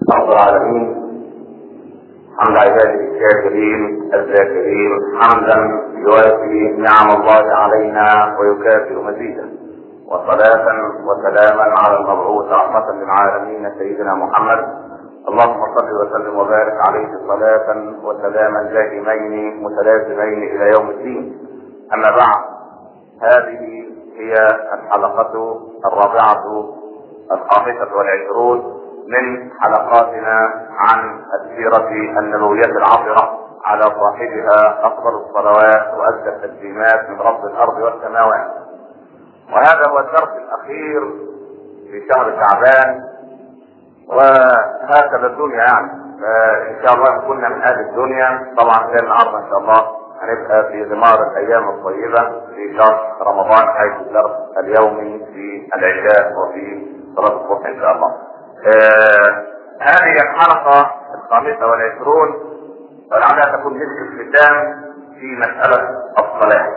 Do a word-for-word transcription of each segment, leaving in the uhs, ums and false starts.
رب العالمين، حمد عباده الشاكرين الذاكرين، حمدا يوافي نعم الله علينا ويكافئ مزيدا، وصلاة وسلاما على المبعوث رحمة للعالمين سيدنا محمد. اللهم صل وسلم وبارك عليه صلاة وسلاما دائمين متلازمين الى يوم الدين. اما بعد، هذه هي الحلقة الرابعة الخامسة والعشرون من حلقاتنا عن السيرة النبوية العطرة، على صاحبها افضل الصلوات وازكى التسليمات من رب الارض والسماوات. وهذا هو الدرس الاخير في شهر شعبان، وهكذا الدنيا يعني. فان شاء الله كنا من اهل الدنيا طبعا زي النهارده ان شاء الله هنبقى في غمار الايام الطيبه في شهر رمضان، حيث الدرس اليومي في العشاء وفي صلاه الصبح ان شاء الله. آه هذه الحلقه الخامسه والعشرون، ولعلها تكون مسك الختام في مساله الصلاه.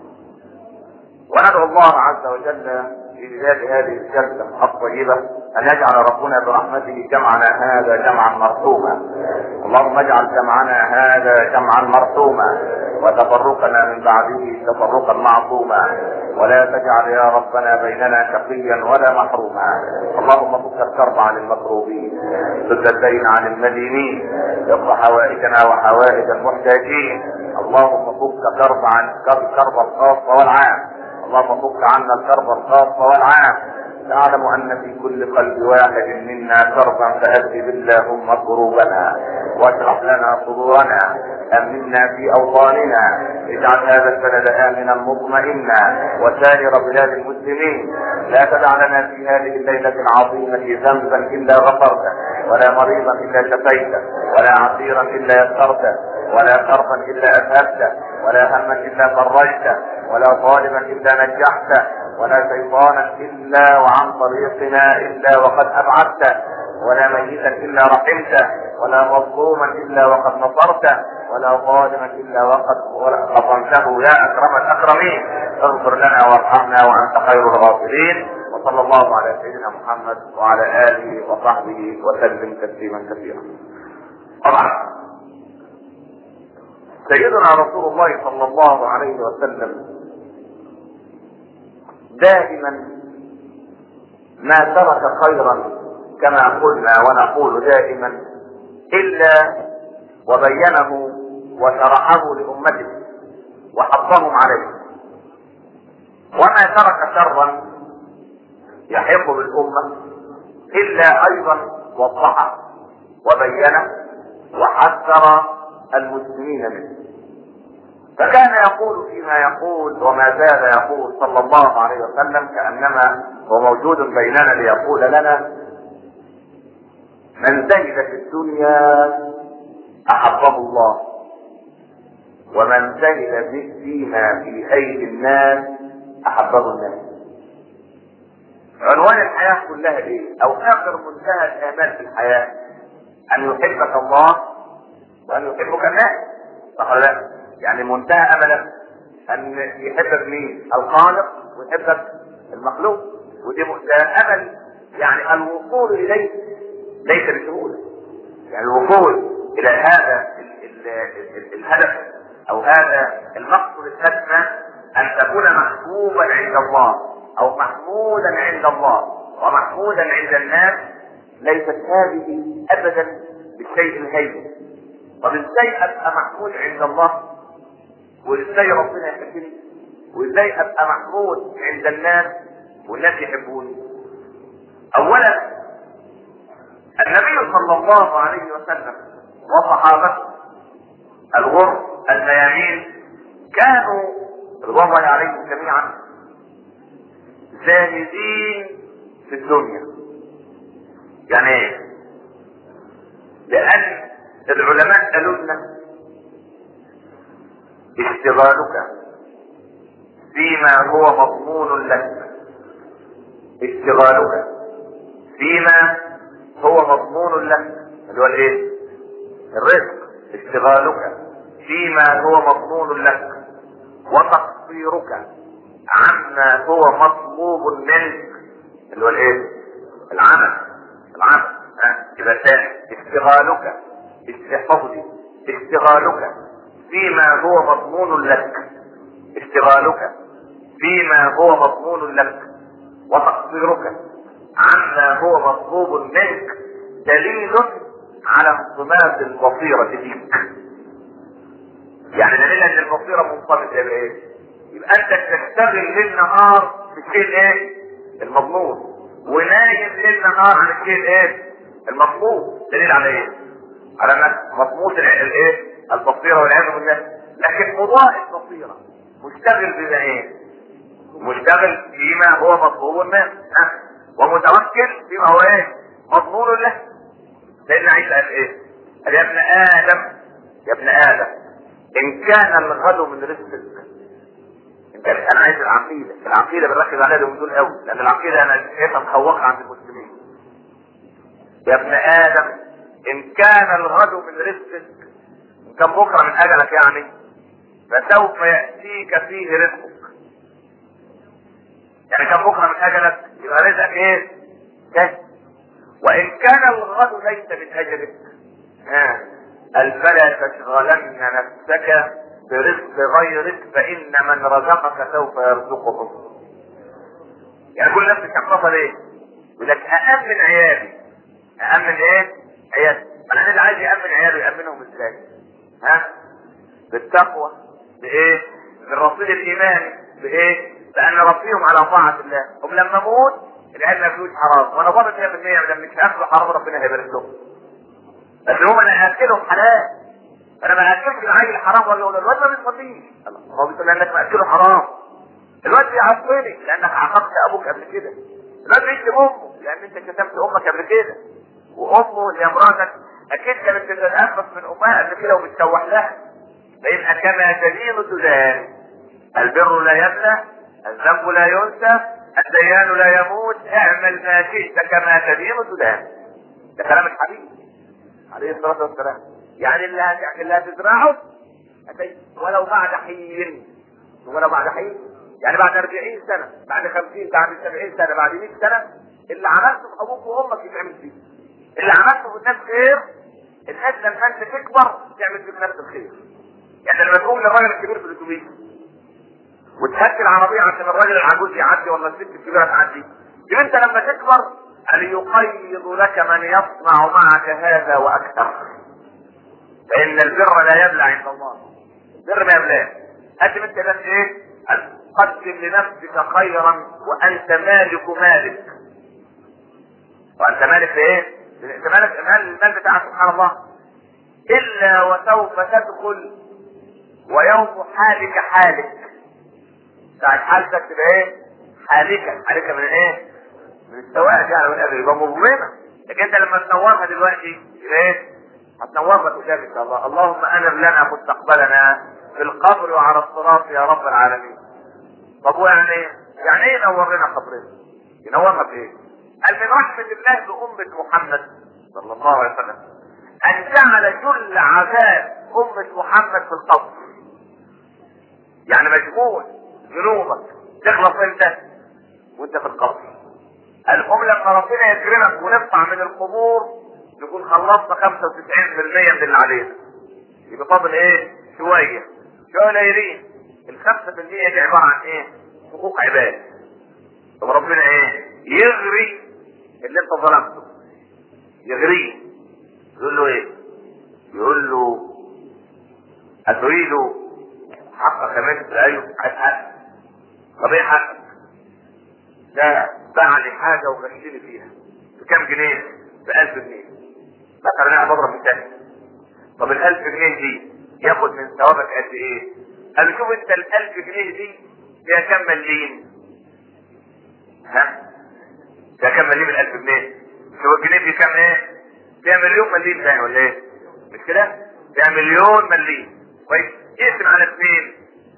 وندعو الله عز وجل في بدايه هذه الجلسه الطيبه ان يجعل ربنا برحمته جمعنا هذا جمعا مرحوما. اللهم اجعل جمعنا هذا جمعا مرحوما، وتفرقنا من بعده تفرقا معصوما، ولا تجعل يا ربنا بيننا شقيا ولا محروما. اللهم فك الكرب عن المكروبين، سد الدين عن المدينين، اقض حوائجنا وحوائج المحتاجين. اللهم فك كرب عن كرب الخاص والعام. اللهم فك عنا الكرب الخاص والعام. تعلم ان في كل قلب واحد منا كربا، فاذهب اللهم كروبنا واشرح لنا صدورنا، امنا في اوطاننا، اجعل هذا البلد امنا مطمئنا وسائر بلاد المسلمين. لا تدع لنا في هذه الليله العظيمه ذنبا الا غفرته، ولا مريضا الا شفيته، ولا عسيرا الا يسرته، ولا كربا الا اذهبته، ولا هما الا فرجته، ولا ظالما الا نجحته، ولا شيطانا الا وعن طريقنا الا وقد ابعدته، ولا ميتا الا رحمته، ولا مظلوما الا وقد نصرته، ولا ظالما الا وقد قضمته يا اكرم الاكرمين. اغفر لنا وارحمنا وانت خير الغافرين. وصلى الله على سيدنا محمد وعلى اله وصحبه وسلم تسليما كثيرا. طبعا سيدنا رسول الله صلى الله عليه وسلم دائما ما ترك خيرا كما قلنا ونقول دائما الا وبينه وشرحه لامته وحضهم عليه، وما ترك شرا يحيق بالامه الا ايضا وضحه وبينه وحذر المسلمين منه. فكان يقول فيما يقول وما زال يقول صلى الله عليه وسلم كأنما هو موجود بيننا ليقول لنا: من زهد في الدنيا احبه الله، ومن زهد فيما في ايدي الناس احبه الناس. عنوان الحياة كلها ايه؟ او اخر منتهى الامال في الحياة ان يحبك الله وان يحبك الناس، صح ولا لا؟ يعني منتهى املك ان يحبك مين؟ الخالق، ويحبك المخلوق. ودي ده امل، يعني الوصول اليه ليس بسهوله. يعني الوصول الى هذا ال ال ال الهدف او هذا المقصد الاسمى ان تكون محبوبا عند الله او محمودا عند الله ومحمودا عند الناس، ليست هذه ابدا بالشيء الهين. طب ازاي ابقى محمود عند الله؟ وازاي ربنا يحبني؟ وازاي ابقى محمود عند الناس والناس يحبوني؟ اولا النبي صلى الله عليه وسلم وصحابته الغر الميامين كانوا رضوان الله عليهم جميعا زاهدين في الدنيا. يعني ايه؟ لان العلماء قالوا لنا: اشتغالك فيما هو مضمون لك، اشتغالك فيما هو مضمون لك اللي هو الايه؟ الرزق. اشتغالك فيما هو مضمون لك وتقصيرك عما هو مطلوب منك اللي هو الايه؟ العمل. العمل ها يبقى ثاني اشتغالك احفظ دي اشتغالك فيما هو مضمون لك اشتغالك فيما هو مضمون لك وتقصيرك عما هو مطلوب منك دليل على انصمام البصيرة فيك. يعني دليل ان البصيرة منصمت بايه؟ يبقى انت تشتغل ليل نهار في الشيء ايه؟ المضمون، ونايم ليل نهار عن الشيء ايه؟ المطلوب. دليل على ايه؟ على انك مضمون الايه؟ البصيرة والعياذ بالله. لكن مضاء البصيرة مشتغل بما ايه؟ مشتغل فيما هو مطلوب منه ومتوكل فيما هو ايه؟ مضمون له. لان عيسى قال ايه؟ قال يا ابن ادم يا ابن ادم ان كان الغد من رزقك. انت انا عايز العقيده، العقيده بنركز عليها اليومين دول قوي، لان العقيده انا شايفها مخوقه عند المسلمين. يا ابن ادم ان كان الغد من رزقك، ان كان بكره من اجلك يعني، فسوف ياتيك فيه رزقك. يعني كان بكره من اجلك يبقى رزقك ايه؟ كه. وان كان الغد ليس من اجلك ها فلا تشغلن نفسك برزق غيرك فان من رزقك سوف يرزقه. يعني كل نفس شخصها ليه؟ يقول لك أأمن عيالي. أأمن ايه؟ عيالي. انا اللي عايز يأمن عياله يأمنهم ازاي؟ ها؟ بالتقوى. بايه؟ بالرصيد الايماني. بايه؟ بان نربيهم على طاعة الله. هم لما اموت العيال ما فلوس حرام، وانا ضامن مية بالمية لما مش هاكلوا حرام ربنا هيبارك لهم. بس هم انا هاكلهم حلال. انا ما هاكلش العيل حرام ولا ولا الواد ما بيصليش. هو بيقول لانك ماكله حرام. الواد بيعصيني لانك عاقبت ابوك قبل كده. الواد بيشتم امه لان انت كتمت امك قبل كده. وامه اللي امرأتك اكيد كانت بتتنفس من امها قبل كده وبتسوح لها. فيبقى كما تدين تدان. البر لا يبلى، الذنب لا ينسى، الديان لا يموت، اعمل ما شئت كما تدين تدان. ده كلام الحبيب عليه الصلاة والسلام. يعني اللي اللي هتزرعه ولو بعد حين، ولو بعد حين يعني بعد أربعين سنة، بعد خمسين، بعد سبعين سنة، بعد مئة سنة، اللي عملته في ابوك وامك يتعمل فيه. اللي عملته في الناس خير، الناس لما انت تكبر تعمل فيك نفس الخير. يعني لما تقوم للراجل الكبير في الاتوبيس وتهدي العربية عشان الراجل العجوز يعدي ولا الست الكبيرة تعدي، يبقى انت لما تكبر هل يقيض لك من يصنع معك هذا واكثر. فان البر لا يبلى عند الله. البر ما يبلاه. قدم انت بس ايه؟ قدم لنفسك خيرا وانت مالك مالك. وانت مالك ايه؟ انت مالك المال بتاعك سبحان الله. الا وسوف تدخل ويوم حالك حالك. ساعة حالتك تبقى ايه؟ حالك. حالك من ايه؟ من السواد يعني من قبل يبقى مظلمة. لكن انت لما تنورها دلوقتي يبقى ايه؟ هتنورها قدام ان شاء الله. اللهم انر لنا مستقبلنا في القبر وعلى الصراط يا رب العالمين. طب ويعني ايه؟ يعني ايه ينور لنا قبرنا؟ ينورها بايه؟ قال من رحمة الله بأمة محمد صلى الله عليه وسلم ان جعل جل عذاب أمة محمد في القبر. يعني مجموع ذنوبك تخلص انت وانت في القبر. الام لما ربنا يكرمك ونطلع من القبور نكون خلصنا خمسة وتسعين بالمية من اللي علينا. يبقى فاضل ايه؟ شوية شوية قليلين. الخمسة بالمية دي عبارة عن ايه؟ حقوق عباد. طب ربنا ايه؟ يغري اللي انت ظلمته. يغريه. يقول له ايه؟ يقول له اتريد حقك كمان؟ ايوه عايز حق. طب ايه حقك؟ ده باع لي حاجه وغشني فيها بكام جنيه؟ بألف جنيه مثلا. انا بضرب مثال. طب الألف جنيه دي ياخد من ثوابك قد ايه؟ قال شوف انت الألف جنيه دي فيها كام مليم؟ ها؟ فيها كام مليم الألف جنيه؟ شوف الجنيه فيه كام ايه؟ فيها مليون مليم تاني ولا ايه؟ مش كده؟ فيها مليون مليم. كويس؟ يقسم على اثنين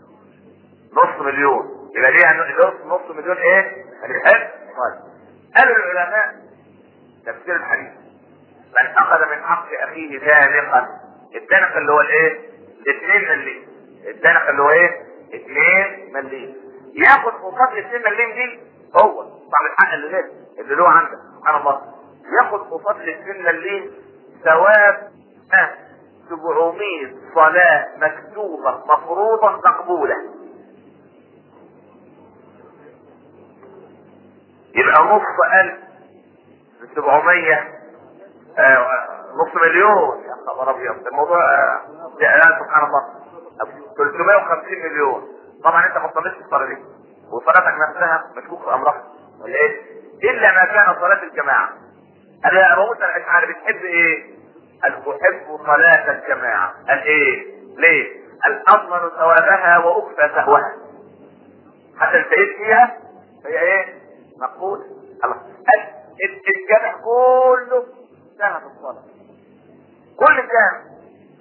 نص مليون. يبقى ليه نص نص مليون ايه؟ الحج. طيب قالوا العلماء تفسير الحديث من اخذ من حق اخيه دانقا. الدنق اللي هو الايه؟ الاثنين مليم. الدنق اللي هو ايه؟ اثنين مليم. ياخد قصاد الاثنين مليم دي هو صاحب الحق اللي له اللي له عندك سبحان الله. ياخد قصاد الاثنين مليم ثواب سبعمائة صلاة مكتوبة مفروضة مقبولة. يبقى نص ألف سبعمية آه نص مليون. يا خبر ابيض، الموضوع آه سبحان الله ثلاثمائة وخمسين مليون. طبعا انت ما تصليش الصلاه دي وصلاتك نفسها مشكوك في امرها ولا ايه؟ الا ما كان صلاه الجماعه. انا يا ابو موسى الاشعري بتحب ايه؟ قال احب صلاه الجماعه. قال ايه؟ ليه؟ قال اضمن ثوابها واخفى سهوها. حتى التأييد فيها هي ايه؟ مقبول. الله قال الجمع كله سهل الصلاه، كل الجامع.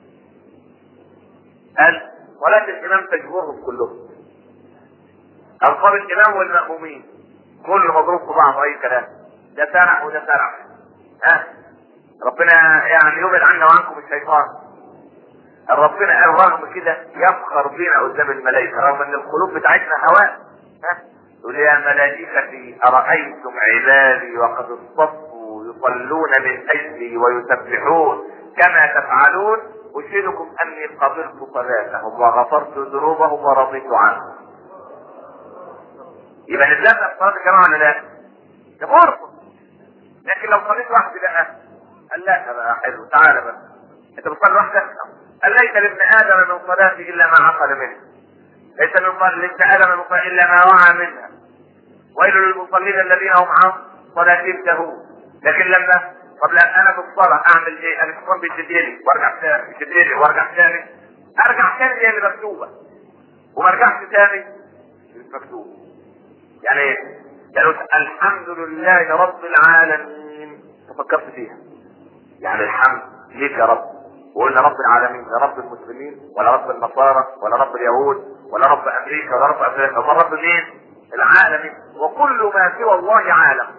قال صلاة الإمام تجبرهم كلهم. ألقاب الإمام والمأمومين كل مضروب في بعض أي كلام، ده سرع وده سرع. ها ربنا يعني يبعد عنا وعنكم الشيطان. ربنا قال رغم كده يفخر بينا قدام الملائكة رغم ان القلوب بتاعتنا هواء. ها يقول يا ملائكتي أرأيتم عبادي وقد اصطفوا يصلون من أجلي ويسبحون كما تفعلون أشهدكم أني قبلت صلاتهم وغفرت ذنوبهم ورضيت عنهم. يبقى نتلقى في صلاة الجماعة ولا لا؟ ده فرصة. لكن لو صليت وحدي بقى قال لا بقى حلو تعالى بقى انت بتصلي وحدك. قال ليس لابن آدم من صلاته إلا ما عقل منه، ليس لابن آدم من صلاته إلا ما وعى منها، ويل للمصلين الذين هم عن صلاتهم سهون. لكن لما طب لا انا في الصلاه اعمل ايه؟ انا الشيطان بيشدني وارجع تاني يشدني وارجع تاني ارجع تاني هي اللي مكتوبه وما ارجعش تاني مش مكتوبه. يعني ايه؟ يعني الحمد لله رب العالمين فكرت فيها، يعني الحمد ليك يا رب، وقلنا رب العالمين لا رب المسلمين ولا رب النصارى ولا رب اليهود ولا رب امريكا ولا رب افريقيا، ولا رب مين؟ العالمين، وكل ما سوى الله عالم.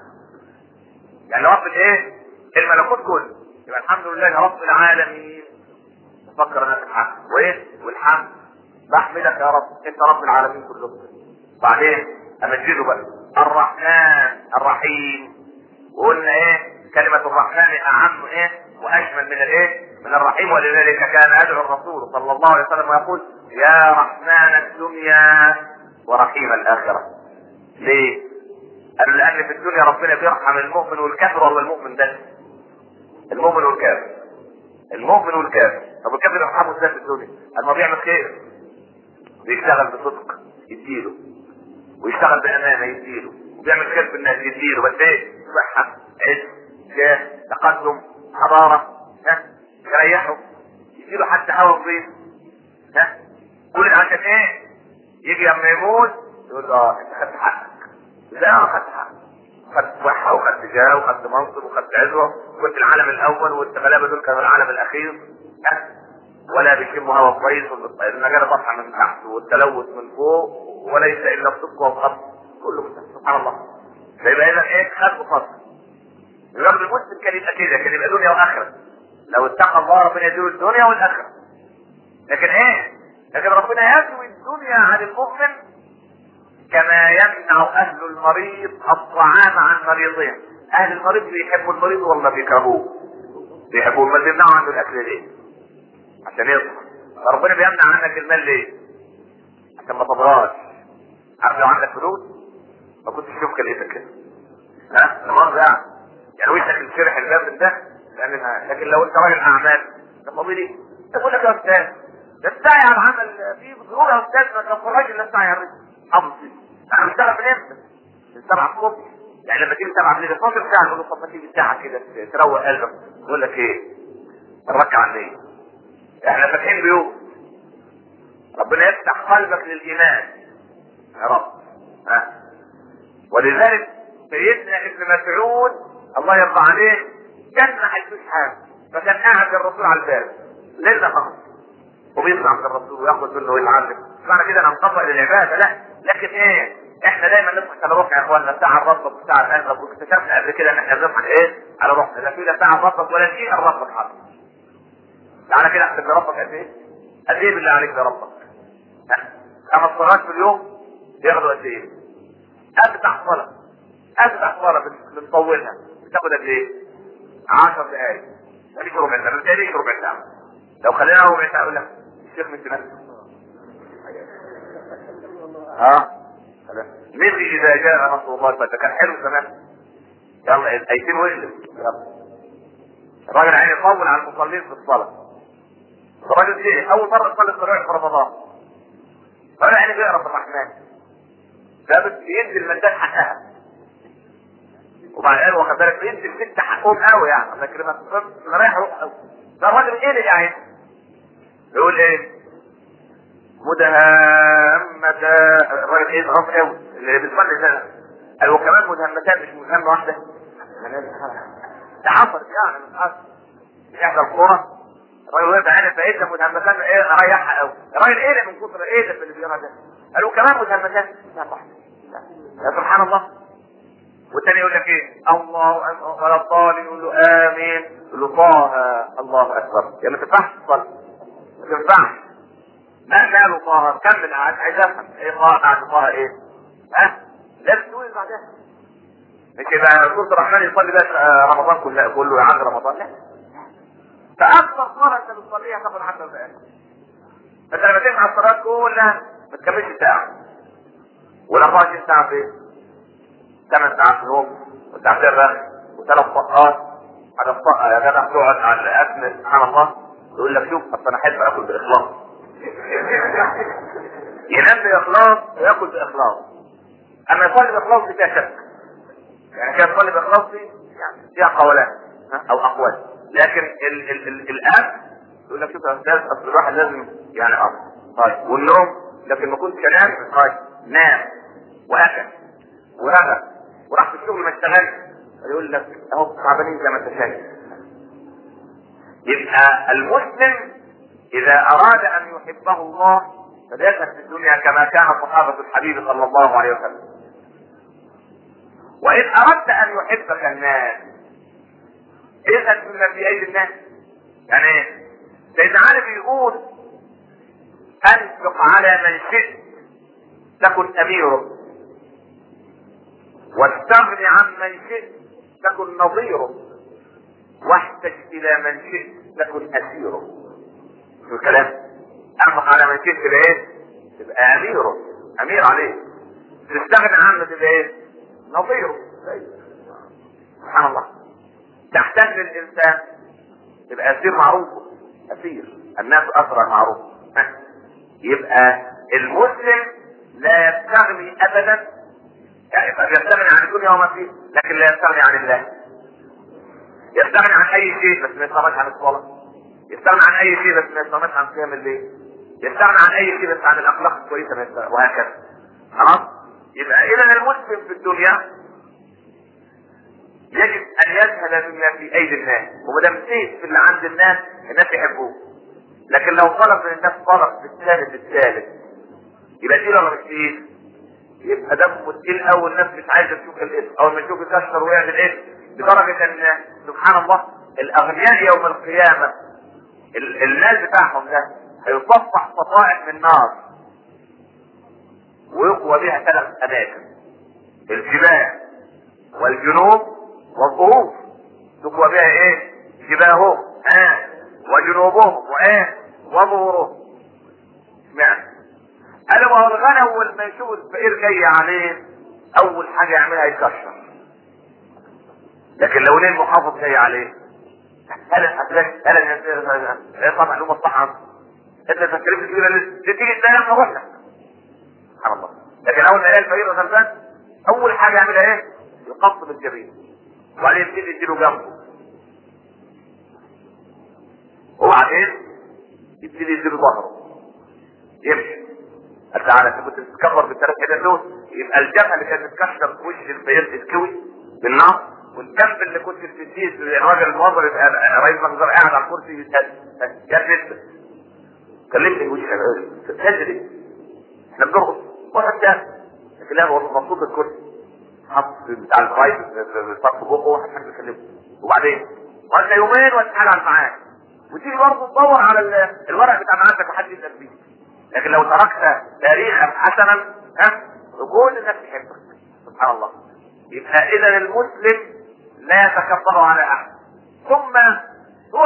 يعني رب الايه؟ الملكوت كله. يبقى الحمد لله رب العالمين. تفكر انا في الحمد وايه؟ والحمد بحمدك يا رب انت رب العالمين كلهم. بعدين امجده بقى الرحمن الرحيم، وقلنا ايه؟ كلمة الرحمن اعم ايه؟ واشمل من الايه؟ من الرحيم. ولذلك كان يدعو الرسول صلى الله عليه وسلم ويقول يا رحمن الدنيا ورحيم الاخرة. ليه؟ قالوا لان في الدنيا ربنا بيرحم المؤمن والكافر ولا المؤمن بس؟ المؤمن والكافر. المؤمن والكافر. طب الكافر يرحمه ازاي في الدنيا؟ قال ما بيعمل خير بيشتغل بصدق يديله، ويشتغل بامانه يديله، وبيعمل خير في الناس يديله، بس ايه؟ صحه عز جاه تقدم حضاره ها يريحه يديله حتى هوا نظيف ها كل عشان ايه؟ يجي لما يموت يقول اه انت خدت حقك. لا انا خدت حقك، خدت صحه وخدت جاه وخدت منصب وخدت عزوه، كنت العالم الاول والغلابه دول كانوا العالم الاخير ها ولا بيشموا هوا كويس، المجال طبعا من تحت والتلوث من فوق وليس الا الصدق والخط كله من تحت. سبحان الله. فيبقى اذا ايه؟ خد وخط. الراجل المسلم كان يبقى كده، كان يبقى دنيا واخره. لو اتقى الله ربنا يديله الدنيا والاخره. لكن ايه؟ لكن ربنا يسوي الدنيا عن المؤمن كما يمنع اهل المريض الطعام عن مريضهم. اهل المريض بيحبوا المريض ولا بيكرهوه؟ بيحبوه. ما بيمنعوا عنه الاكل ليه؟ عشان يصبر. فربنا بيمنع عنك المال ليه؟ عشان ما تضغطش. عارف لو عندك فلوس ما كنتش تشوف كليتك كده ها المرض يعني يعني وشك الشرح الباب ده لان. لكن لو انت راجل اعمال ده فضيلي تقول لك يا استاذ ده السعي على العمل فيه ضروره يا استاذ، ما تفرجش الا السعي على الرزق. حافظ انا بشتغل من امتى؟ من سبعة الصبح. يعني لما تيجي سبعة بالليل اتناشر ساعه نقول له طب ما تيجي ساعه كده تروق قلبك. يقول لك ايه؟ نركع على ايه؟ احنا فاتحين بيوت. ربنا يفتح قلبك للايمان يا رب ها. ولذلك سيدنا ابن مسعود الله يرضى عليه كان ما حدش حاجه، فكان قاعد الرسول على الباب ليل نهار وبيطلع من الرسول وياخد منه ويتعلم. معنى كده انا مطبق للعباده لا، لكن ايه؟ احنا دايما نضحك على روحنا يا اخوانا، ساعه ربك وساعه قلبك، واكتشفنا قبل كده ان احنا بنضحك ايه؟ على روحنا. لا في لا ساعه ربك ولا شيء ربك حاضر. تعالى كده احسب لربك قد ايه؟ قد ايه بالله عليك لربك؟ خمس صلوات في اليوم ياخدوا قد ايه؟ افتح صلاه افتح صلاه بنطولها بتاخد قد ايه؟ عشر دقائق. خليك ربع ساعه، خليك ربع ساعه. لو خلينا ربع ساعه اقول لك الشيخ من نفسه. ها مثل اذا جاء نصر الله فده كان حلو زمان. يلا ايتين وجلس يلا. الراجل عيني يطول على المصلين في الصلاه. الراجل ايه اول مره يصلي التراويح في رمضان. الراجل عيني بيقرا في الرحمن. ده بس ينزل المدات حقها. وبعدين واخد بالك ينزل ست حقهم قوي يعني، لكن ما انا رايح اروح قوي. ده الراجل ايه اللي يعني؟ يقول ايه؟ مدهمتان. الراجل ايه ضغط قوي اللي بيصلي ده. قالوا كمان مدهمتان مش مدهمه واحده. ده حصل يعني من حصل. احدى القرى الراجل وقف عينه فايدة مدهمتان ايه ريحها قوي. الراجل ايه من كتر ايه ده اللي بيقرا ده؟ قالوا كمان مدهمتان. لا صح. يا سبحان الله. والتاني يقول لك ايه؟ الله ولا الضالين يقول له امين. يقول له طه الله اكبر. يا ما تنفعش تصلي. ما تنفعش. ما ماله طه؟ كمل عايز افهم ايه طه بعد طه ايه؟ ها؟ لازم تقول بعدها. مش يبقى سورة الرحمن يصلي بقى رمضان كله كله عند رمضان لا. فاكثر صلاة انت بتصليها تاخد عشر دقائق. انت لما تسمع الصلاة كلها ما تكملش ساعة. ولا أربعة وعشرين ساعة فين؟ ثمان ساعات نوم وساعتين رغي وثلاث طاقات. على الطاقة يا جدع تقعد على الاكل سبحان الله يقول لك شوف اصل انا احب اكل باخلاص. ينام باخلاص وياكل باخلاص. اما يصلي باخلاص دي فيها شك. يعني كان يصلي باخلاص دي يعني فيها قولان او اقوال. لكن ال ال ال الان يقول لك شوف يا استاذ اصل الواحد لازم يعني اصل طيب والنوم لكن ما كنتش انام طيب نام واكل ورغى وراح في الشغل ما اشتغلش يقول لك اهو تعبانين زي ما انت شايف. يبقى المسلم اذا اراد ان يحبه الله فليذهب في الدنيا كما كان صحابه الحبيب صلى الله عليه وسلم. وان اردت ان يحبك الناس اذهب بما في ايدي الناس. يعني ايه؟ سيدنا علي بيقول انفق على من شئت تكن اميره واستغني عن من شئت تكن نظيره واحتج الى من شئت تكن اسيره. شو الكلام؟ انفق على من شئت تبقى ايه؟ تبقى اميره امير عليه. تستغني عنه تبقى ايه؟ نظيره. سبحان الله. تحتاج للانسان تبقى اسير معروف. اسير الناس اسرى معروف. يبقى المسلم لا يستغني ابدا يعني يستغني عن الدنيا وما فيه لكن لا يستغني عن الله. يستغني عن اي شيء بس ما يستغنيش عن الصلاة. يستغني عن اي شيء بس ما يستغنيش عن قيام الليل. يستغني عن اي شيء بس عن الاخلاق الكويسة وهكذا. خلاص؟ يبقى اذا المسلم في الدنيا يجب ان يذهب بما في ايدي الناس وما دام سيف في اللي عند الناس الناس يحبوه. لكن لو طلب من الناس طلب بالثالث الثالث يبقى تقيل ولا مش تقيل؟ يبقى دمه تقيل قوي. الناس مش عايزه تشوف الاسم او ما تشوف يكسر ويعمل ايه لدرجه ان سبحان الله الاغنياء يوم القيامه المال بتاعهم ده هيصفح صفائح من نار ويقوى بها ثلاث اماكن: الجبال والجنوب والظهور. تقوى بها ايه؟ جباههم ها وجنوبهم وايه وظهورهم. اشمعنى؟ قالوا وهو الغنى اول ما يشوف الفقير جاي عليه اول حاجه يعملها يتكشر. لكن لو ليه المحافظ جاي عليه هل هتلاقي هل طبعا له مصلحه. انت تكلفه كبيره ليه تيجي تلاقي لما روحنا سبحان الله. لكن اول ما يلاقي الفقير غلبان اول حاجه يعملها ايه؟ يقص الجبين وبعدين يبتدي يديله جنبه وبعدين يبتدي يديله ظهره يمشي. قال تعالى انت كنت بتتكبر بالثلاث كده دول يبقى الجبهه اللي كانت بتكسر في وش الفقير تتكوي بالنار والجنب اللي كنت بتديه الراجل الموظف يبقى رئيس مخزن قاعد على الكرسي يتهز. كلمني وش تجري احنا بنرقص واحد تاني لكن لا هو مبسوط الكرسي حط بتاع الفايز صف بقه واحد حاجه يكلمه وبعدين وانت يومين وانت حاجه على المعاد وتيجي برضه تدور على الورق بتاع معادك وحد يسال فيه. لكن لو تركت تاريخا حسنا ها كل الناس تحبك سبحان الله. يبقى اذا المسلم لا يتكبر على احد. ثم هو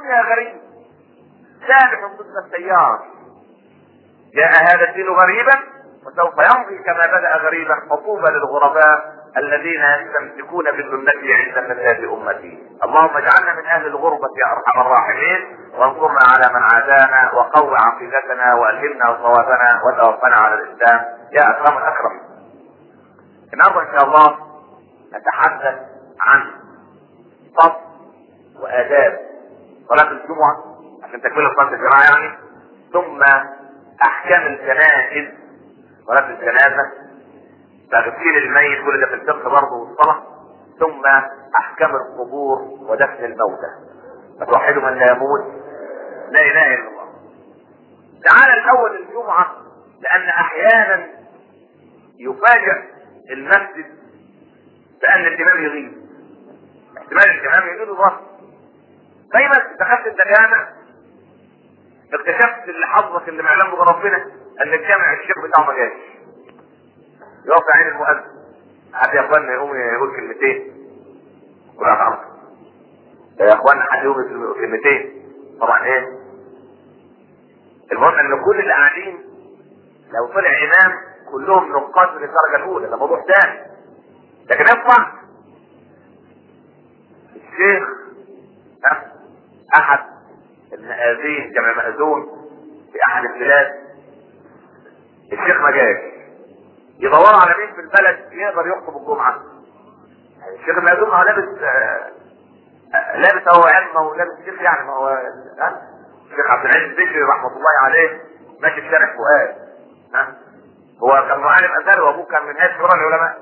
الدنيا غريب سابح ضد التيار. جاء هذا الدين غريبا وسوف يمضي كما بدأ غريبا، فطوبى للغرباء الذين يستمسكون بسنتي عند فساد امتي. اللهم اجعلنا من اهل الغربة يا ارحم الراحمين، وانصرنا على من عادانا، وقو عقيدتنا، والهمنا صوابنا، وتوفنا على الاسلام يا اكرم الاكرم. النهارده ان شاء الله نتحدث عن فضل واداب صلاة الجمعة عشان تكمل صلاة الجماعة يعني، ثم احكام الجنائز، صلاة الجنازة، تغسيل الميت، كل ده في الفقه برضه والصلاة، ثم احكام القبور ودفن الموتى. فتوحدوا من لا يموت، لا اله الا الله. تعالى الاول الجمعة، لان احيانا يفاجئ المسجد بان الامام يغيب، احتمال الامام يغيب الوقت. دايما دخلت انت جامع اكتشفت اللي حظك اللي معلم بربنا ان الجامع الشيخ بتاعه ما جاش، يقف عين المؤذن، حد يا اخوانا يقوم يقول كلمتين ولا تعرف يا اخوانا حد يقوم يقول كلمتين. طبعا ايه المهم ان كل اللي قاعدين لو طلع امام كلهم نقاط من الدرجه الاولى، ده موضوع ثاني. لكن يطلع الشيخ احد المآذين جمع مأذون في احد البلاد، الشيخ ما جاش، يدوروا على مين في البلد يقدر يخطب الجمعة. الشيخ المأذون هو لابس آه آه لابس هو علمه ولابس شيخ يعني، ما هو آه الشيخ عبد العزيز البشري رحمة الله عليه ماشي في شارع فؤاد، ها هو كان معلم ازهر وابوه كان من هيئة شورى العلماء،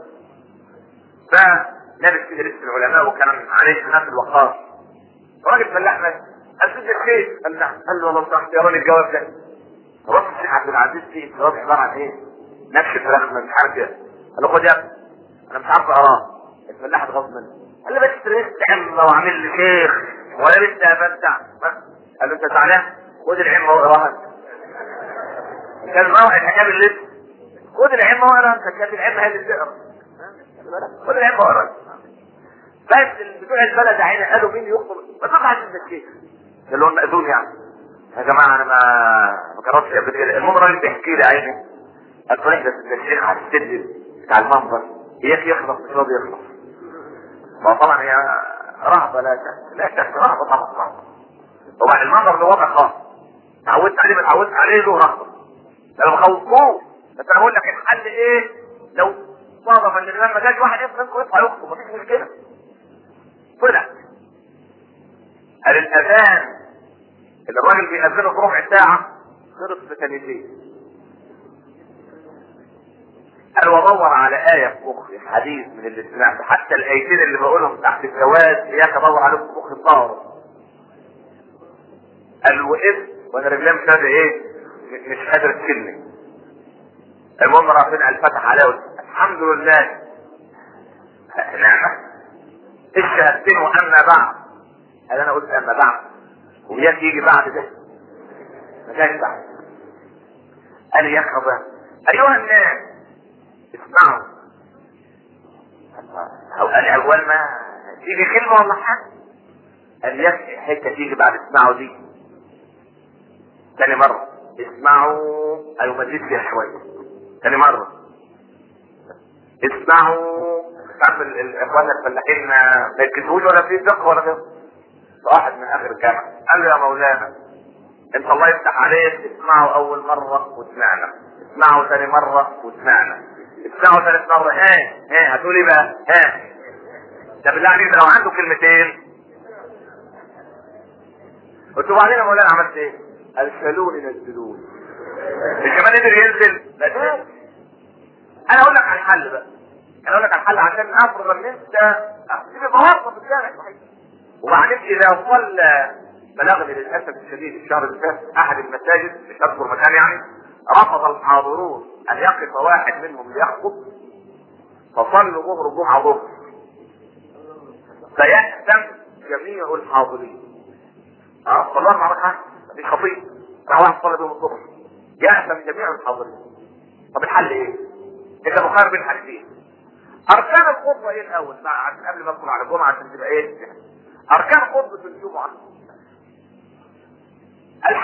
فلابس كده لبس العلماء وكان عليه نفس الوقار. راجل فلاح ماشي، قال له الشيخ، قال له قال له والله صح يراني الجواب ده. رد الشيخ عبد العزيز فيه الجواب عبارة عن ايه؟ نفس فراخ مش عارف ايه. قال له خد يا ابني انا مش عارف اقراه. الفلاح اتغاظ منه، قال له بس ريت عمه وعامل لي شيخ ولا لسه ابدع. قال له انت زعلان؟ خد العمه واقراها. كان موعد حكام اللبس، خد العمه واقراها، انت كانت العمه هي اللي بتقرا، خد العمه واقراها. بس بتوع البلد عيني قالوا مين يخطب؟ ما تطلع عند الشيخ اللي هو المأذون يعني. يا جماعه انا ما ما جربتش قبل كده. المهم الراجل بيحكي لي عيني، قال له احنا الشيخ على السلم بتاع المنبر اياك يخلص مش راضي يخلص. ما طبعا هي رهبه، لا شك لا شك رهبه طبعا. طبعا المنبر ده وضع خاص اتعودت عليه ما اتعودت عليه له رهبه، انا بخوفوه. بس انا بقول لك الحل ايه؟ لو صادف ان الامام ما جاش واحد منكم يطلع يخطب مفيش مشكله. طلع قال الاذان اللي الراجل بيأذنه في ربع ساعه خلص في ثانيتين. قال وادور على آية في مخي، حديث من اللي سمعته، حتى الآيتين اللي بقولهم تحت الجواز اياك ادور عليهم في مخي الطاهر. قال وقفت وانا رجلي مش قادر ايه؟ مش قادر تشيلني. المهم ربنا قال فتح عليه الحمد لله نعمة الشهادتين واما بعد. قال انا قلت اما بعد وياك يجي بعد ده ما جاش بعد. قال يا خبر ايها الناس اسمعوا. او قال اول ما تيجي كلمة ولا حاجة قال يا حتة تيجي بعد اسمعوا دي. تاني مرة اسمعوا ايوه مزيد فيها شوية. تاني مرة اسمعوا. تعرف الاخوان الفلاحين ما يركزوش ولا في فقه ولا غيره. واحد من اخر الجامعة قال له يا مولانا انت الله يفتح عليك اسمعوا اول مرة وسمعنا، اسمعوا ثاني مرة وسمعنا، اسمعوا ثالث مرة. ها ها هتقول ايه بقى؟ ها ده بالله عليك لو عنده كلمتين. قلت له بعدين يا مولانا عملت ايه؟ قال شالوني نزلوني. مش كمان قدر ينزل؟ لا ده انا اقول لك على الحل بقى. انا اقول لك على الحل عشان افرض ان انت تبقى بوظف في الجامع صحيح. وبعدين اذا صلى بلغني للاسف الشديد الشهر اللي فات احد المساجد مش اذكر مكان يعني، رفض الحاضرون ان يقف واحد منهم ليخطب فصلوا ظهر الجمعه ظهر فيأتم جميع الحاضرين. اه صلاه مع حاجه مفيش خطيب راح واحد صلى بهم الظهر يأتم جميع الحاضرين. طب الحل ايه؟ انت مخير بين حاجتين. اركان الخطبه ايه الاول مع قبل ما ادخل على الجمعه عشان تبقى ايه؟ اركان خطبه الجمعه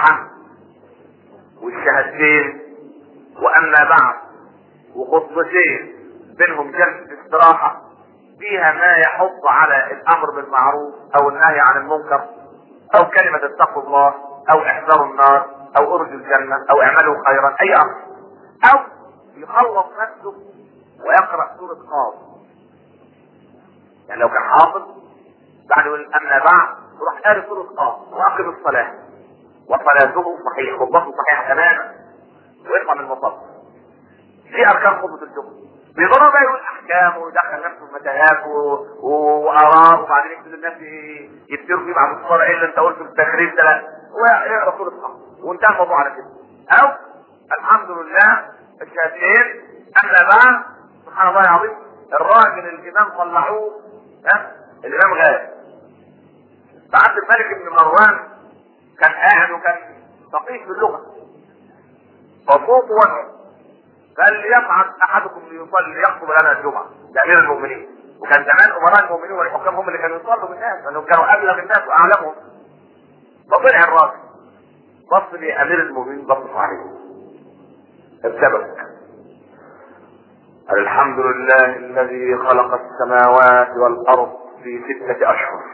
الفاتحة والشهادتين واما بعد وخطبتين بينهم جلسة استراحة فيها ما يحض على الامر بالمعروف او النهي عن المنكر او كلمة اتقوا الله او احذروا النار او ارجوا الجنة او اعملوا خيرا، اي امر، او يخلص نفسه ويقرأ سورة قاف. يعني لو كان حافظ بعد يقول اما بعد يروح قارئ سورة قاف واقم الصلاة وصلاته صحيح خطبته صحيحة تماما ويطلع من المصاب. دي اركان خطبة الجمعة. بيضرب بقى يقول احكام ويدخل نفسه في متاهات واراء وبعدين يكتب الناس يفتروا فيه بعد الصلاة ايه اللي انت قلته في التخريج ده، لا ويقرا سورة قاف وانتهى الموضوع على كده. او الحمد لله الشهادتين اما بعد سبحان الله العظيم الراجل الامام طلعوه ها الامام غالب فعبد الملك بن مروان كان قاعد وكان فقيه في اللغه فصوت وجهه قال ليصعد احدكم ليصلي ليخطب لنا الجمعه لامير المؤمنين. وكان زمان امراء المؤمنين والحكام هم اللي كانوا يصلوا بالناس لانهم كانوا ابلغ الناس واعلمهم. فطلع الراجل بص لامير المؤمنين بص عليه السبب قال الحمد لله الذي خلق السماوات والارض في ستة اشهر.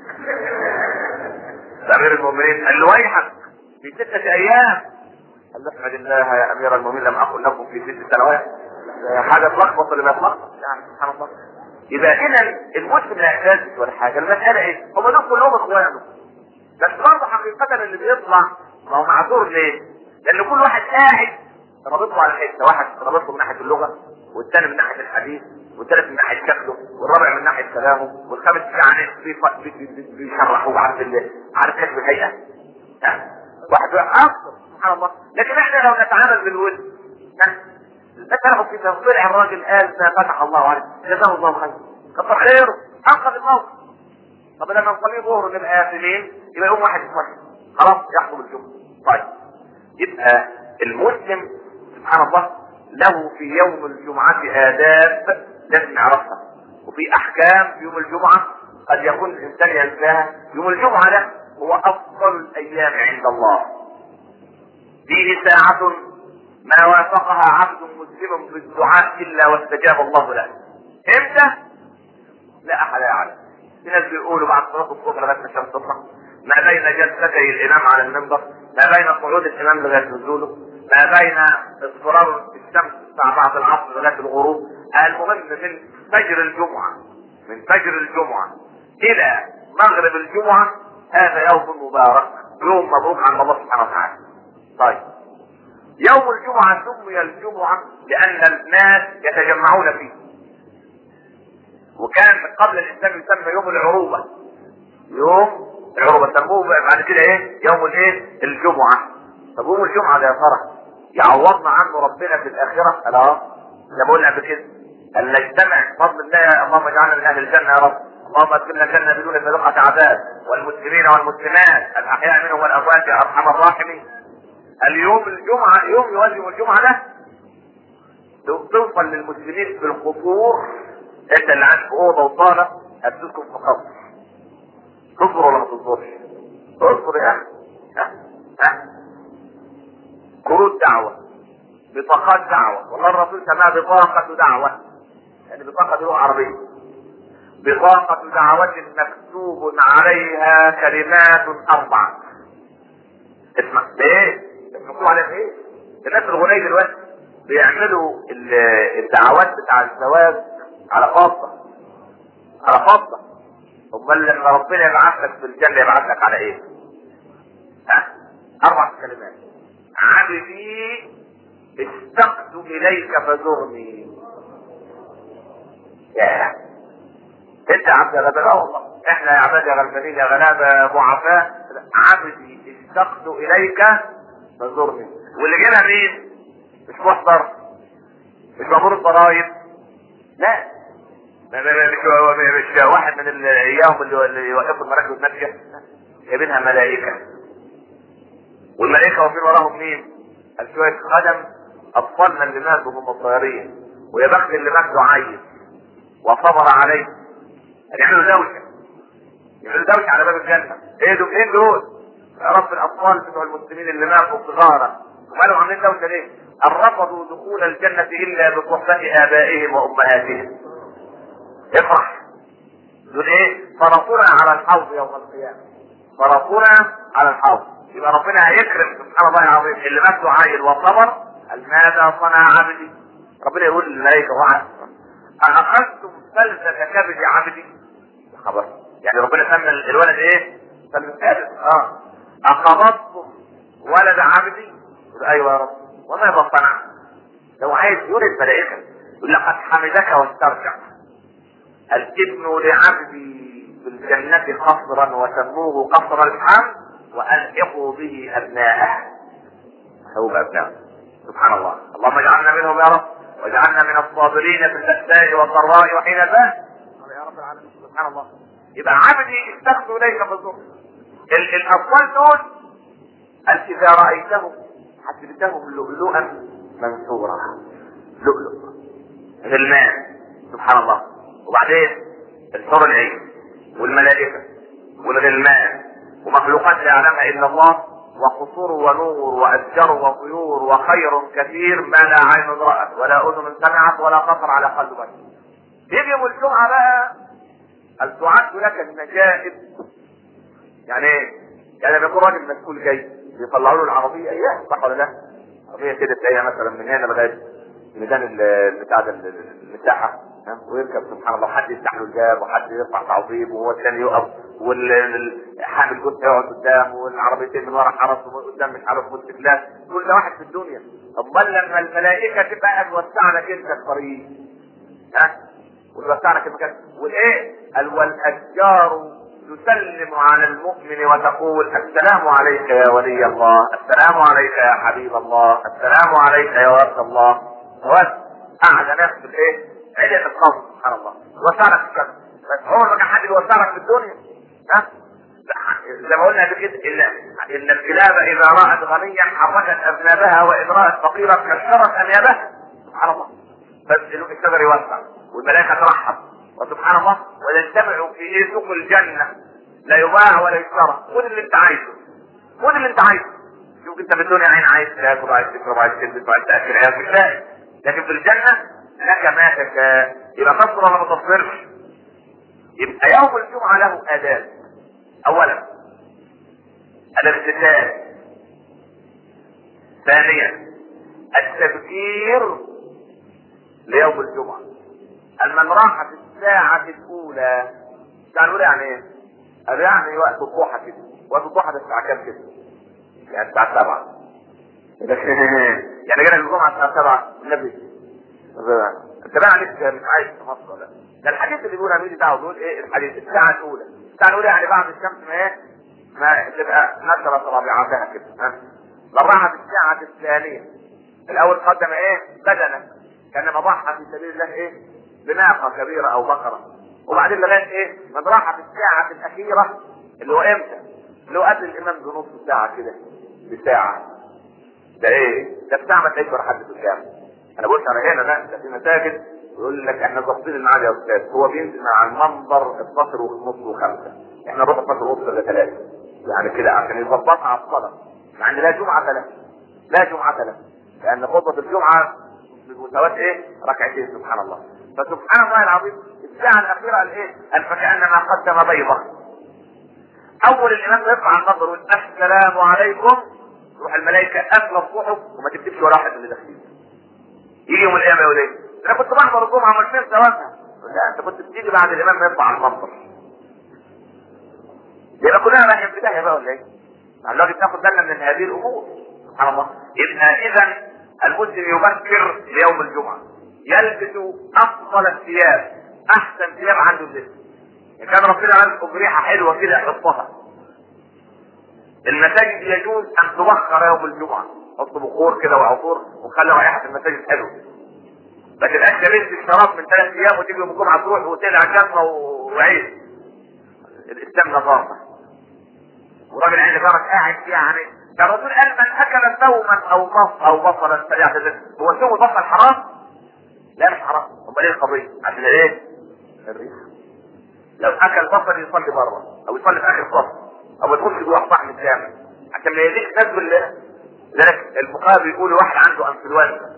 امير المؤمنين قال له ويحك في ستة ايام. قال له احمد الله يا امير المؤمنين لم اقل لكم في ست سنوات. حاجه تلخبط اللي بيتلخبط يعني سبحان الله. يبقى هنا المسلم لا يعتز ولا حاجه، المساله ايه؟ هم دول كلهم اخوانه بس برضه حقيقه اللي بيطلع ما هو معذور ليه؟ لان كل واحد قاعد رابطه على حته، واحد رابطه من ناحيه اللغه والثاني من ناحيه الحديث والثالث من ناحيه شكله والرابع من ناحيه كلامه والخامس يعني بيشرحوه عارف عارف كشف الهيئه. واحد اكثر سبحان الله. لكن احنا لو نتعامل بالود نتعرف في تفضيل الراجل قال ما فتح الله عليه جزاه الله خير كتر خيره انقذ الموقف. طب لما نصلي ظهر نبقى اثنين يبقى يوم واحد يتوحد خلاص يحكم الجمعه. طيب يبقى المسلم سبحان الله له في يوم الجمعة آداب لازم نعرفها وفي أحكام في يوم الجمعة قد يكون الإنسان ينساها. يوم الجمعة ده هو أفضل الأيام عند الله، فيه ساعة ما وافقها عبد مسلم بالدعاء إلا واستجاب الله له. إمتى؟ لا أحد يعلم. في ناس بيقولوا بعد صلاة الصبح لغاية الشمس تطلع، ما بين جلستي الإمام على المنبر، ما بين صعود الإمام لغاية نزوله، ما بين اصفرار الشمس الساعة بعد العصر لغاية الغروب. المهم من فجر الجمعة من فجر الجمعة إلى مغرب الجمعة هذا يوم مبارك، يوم مبروك عند الله سبحانه وتعالى. طيب يوم الجمعة سمي الجمعة لأن الناس يتجمعون فيه، وكان قبل الإسلام يسمى يوم العروبة. يوم العروبة سموه بعد كده ايه؟ يوم الايه؟ الجمعة. طب يوم الجمعة ده يا ترى يعوضنا عنه ربنا في الآخرة؟ لا زي ما قلنا قبل كده أن نجتمع بفضل الله. اللهم اجعلنا من أهل الجنة يا رب، اللهم ادخلنا الجنة بدون سابقة عذاب، والمسلمين والمسلمات الأحياء منهم والأموات يا أرحم الراحمين. اليوم الجمعة يوم يوازي الجمعة ده توصل للمسلمين في القصور. انت اللي عندك اوضه وصاله هتسكن في قصر، تصبر ولا ما تصبرش؟ اصبر يا اخي. ها ها كروت دعوه، بطاقات دعوه، والله الرسول سماها بطاقه دعوه، يعني بطاقه لغه عربيه. بطاقه دعوه مكتوب عليها كلمات اربعه. اسمع ايه؟ مكتوب عليها ايه؟ الناس الغنيه دلوقتي بيعملوا الدعوات بتاع الزواج على فضة على فضة. امال لما ربنا يبعث لك في الجنة يبعث لك على ايه؟ ها؟ اربع كلمات: عبدي اشتقت اليك فزرني. يا انت عبد غلبان والله، احنا يا عباد يا غلبانين يا غلابة ضعفاء. عبدي اشتقت اليك فزرني. واللي جالها مين؟ مش محضر، مش مأمور الضرايب، لا مش واحد من اياهم اللي يوقفوا المراكب الماشيه، جايبينها ملائكه. والملائكه واقفين وراهم مين؟ قال شويه خدم اطفالنا اللي ماتوا هم الصغيرين، ويا بخت اللي مات عيل وصبر عليه. يعملوا دوشه يعملوا دوشه على باب الجنه. ايه دول؟ ايه دول؟ يا رب الاطفال بتوع المسلمين اللي ماتوا صغارا وقالوا عاملين دوشه ليه؟ ان رفضوا دخول الجنه الا بصحبه ابائهم وامهاتهم. افرح. دول ايه؟ فرطنا على الحوض يوم القيامه. فرطنا على الحوض. يبقى ربنا هيكرم سبحان الله العظيم اللي مات عيل وصبر. قال ماذا صنع عبدي؟ ربنا يقول للملائكه وعد اخذتم فلذة كبد عبدي؟ يا خبر. يعني ربنا سمى الولد ايه؟ سمى الثالث. اه اقبضتم ولد عبدي؟ يقول ايوه يا رب. وماذا صنع؟ لو عايز يقول الملائكه يقول لقد حمدك واسترجع. الابن لعبدي في الجنة قصرا وسموه قصر الحمد والحقوا به ابناءه. هو ابناءه. سبحان الله. اللهم اجعلنا منهم يا رب واجعلنا من الصابرين في البأساء والضراء وحين البأس يا رب العالمين. سبحان الله. يبقى عبدي استخدوا اليك بالظهر. الاطفال دول قال اذا رايتهم حسبتهم لؤلؤا منثورا. لؤلؤ غلمان. سبحان الله. وبعدين الحور العين والملائكه والغلمان ومخلوقات لا يعلمها الا الله وقصور ونور واشجار وطيور وخير كثير ما لا عين رأت ولا اذن سمعت ولا خطر على قلب بشر. يجي يوم الجمعه بقى هل تعد لك النجائب؟ يعني ايه؟ يعني لما يكون راجل مسؤول جاي يطلعوا له العربيه اياه صح ولا لا؟ عربيه كده تلاقيها مثلا من هنا لغايه ميدان بتاع المساحه ويركب سبحان الله. حد يفتح له الباب وحد يرفع تعظيم وهو الثاني يقف والحامل جثه يقعد قدام والعربيتين من ورا حرس وقدام مش عارف موتوسيكلات. كل ده واحد في الدنيا. امال لما الملائكه تبقى توسع لك انت الطريق ها وتوسع لك المكان والايه؟ قال والاشجار تسلم على المؤمن وتقول السلام عليك يا ولي الله، السلام عليك يا حبيب الله، السلام عليك يا ولد الله. اعلى ناس بالايه؟ عدة القوم سبحان الله. وسعرك في الكلام بس عمر ما كان حد يوسعك في الدنيا. ها زي ما قلنا قبل كده ان ان الكلاب اذا رأت غنيا حركت اذنابها وان رأت فقيرا كسرت انيابها. سبحان الله. بس الشجر يوسع والملائكه ترحب وسبحان الله ويجتمعوا في ايه؟ سوق الجنه لا يباع ولا يشترى. خد اللي انت عايزه. خد اللي انت عايزه. شوف انت في الدنيا عين عايز تاكل وعايز تشرب وعايز تلبس وعايز تاكل عيال مش لاقي. لكن في الجنه لك ما تشاء. يبقى تصبر ولا ما تصبرش؟ يبقى يوم الجمعه له اداب. اولا الاغتسال. ثانيا التبكير ليوم الجمعه. من راح في الساعه الاولى. الساعه الاولى يعني ايه؟ قال يعني وقت الضحى كده. وقت الضحى ده الساعه كام كده؟ يعني الساعه سبعة. يعني جينا الجمعه الساعه سبعة النبي انت بقى عليك مش عايز في مصر ولا ده الحديث اللي بيقول امير دعوه بيقول ايه الحديث؟ الساعه الاولى. الساعه الاولى يعني بعد الشمس ما ايه؟ ما تبقى نشرت رابعتها كده. ها بالراحه في الساعه الثانيه. الاول قدم ايه؟ بدنه كانما ضحى في سبيل الله ايه؟ بناقه كبيره او بقره. وبعدين لغايه ايه؟ من راح في الساعه الاخيره اللي هو امتى؟ اللي هو قبل الامام بنص ساعه كده بساعه. ده ايه؟ ده الساعه ما تلاقيش ولا حد في الكلام. انا بقولش على هنا لا، ده في مساجد يقول لك احنا ظابطين الميعاد يا استاذ. هو بينزل مع المنبر اتناشر ونص وخمسة. احنا نروح اتناشر ونص ولا ثلاثة. يعني كده عشان يظبطها على الصلاه. مع ان لا جمعه له. لا جمعه له. لان خطبه الجمعه بمساواه ايه؟ ركعتين سبحان الله. فسبحان الله العظيم الساعه الاخيره قال ايه؟ قال فكانما قدم بيضه. اول الامام يرفع النظر ويقول السلام عليكم. تروح الملائكه قافله الصحف وما تكتبش ولا واحد من اللي داخلين. يجي يوم القيامه يقول ايه؟ انا كنت بحضر الجمعه ومش فين ثوابها. لا انت كنت بتيجي بعد الامام ما يرفع المنبر. يبقى كلنا رايحين في داهيه بقى ولا ايه؟ الراجل تاخد بالنا من هذه الامور سبحان الله. يبقى اذا المسلم يبكر ليوم الجمعه. يلبس افضل الثياب. احسن ثياب عنده اللبس. ان كان ربنا رزقه بريحه حلوه كده يحطها. المساجد يجوز ان تبخر يوم الجمعه. حط بخور كده وعطور وخلي رائحه المساجد حلوه. ما تبقاش لبست الشراب من ثلاث ايام وتيجي يوم الجمعه تروح وتقلع جنه وعيش. الاسلام نظافه. وراجل عند جارك قاعد يعني ده الرسول قال من اكل ثوما او بصل او بصلا فليعتذر. هو ثوم البصل حرام؟ لا مش حرام. امال ايه القضيه؟ عشان ايه؟ الريح. لو اكل بصل يصلي بره او يصلي في اخر الصف او يدخل جوه صحن الجامع عشان ما يديك ناس بالله. لذلك الفقهاء بيقولوا واحد عنده انفلونزا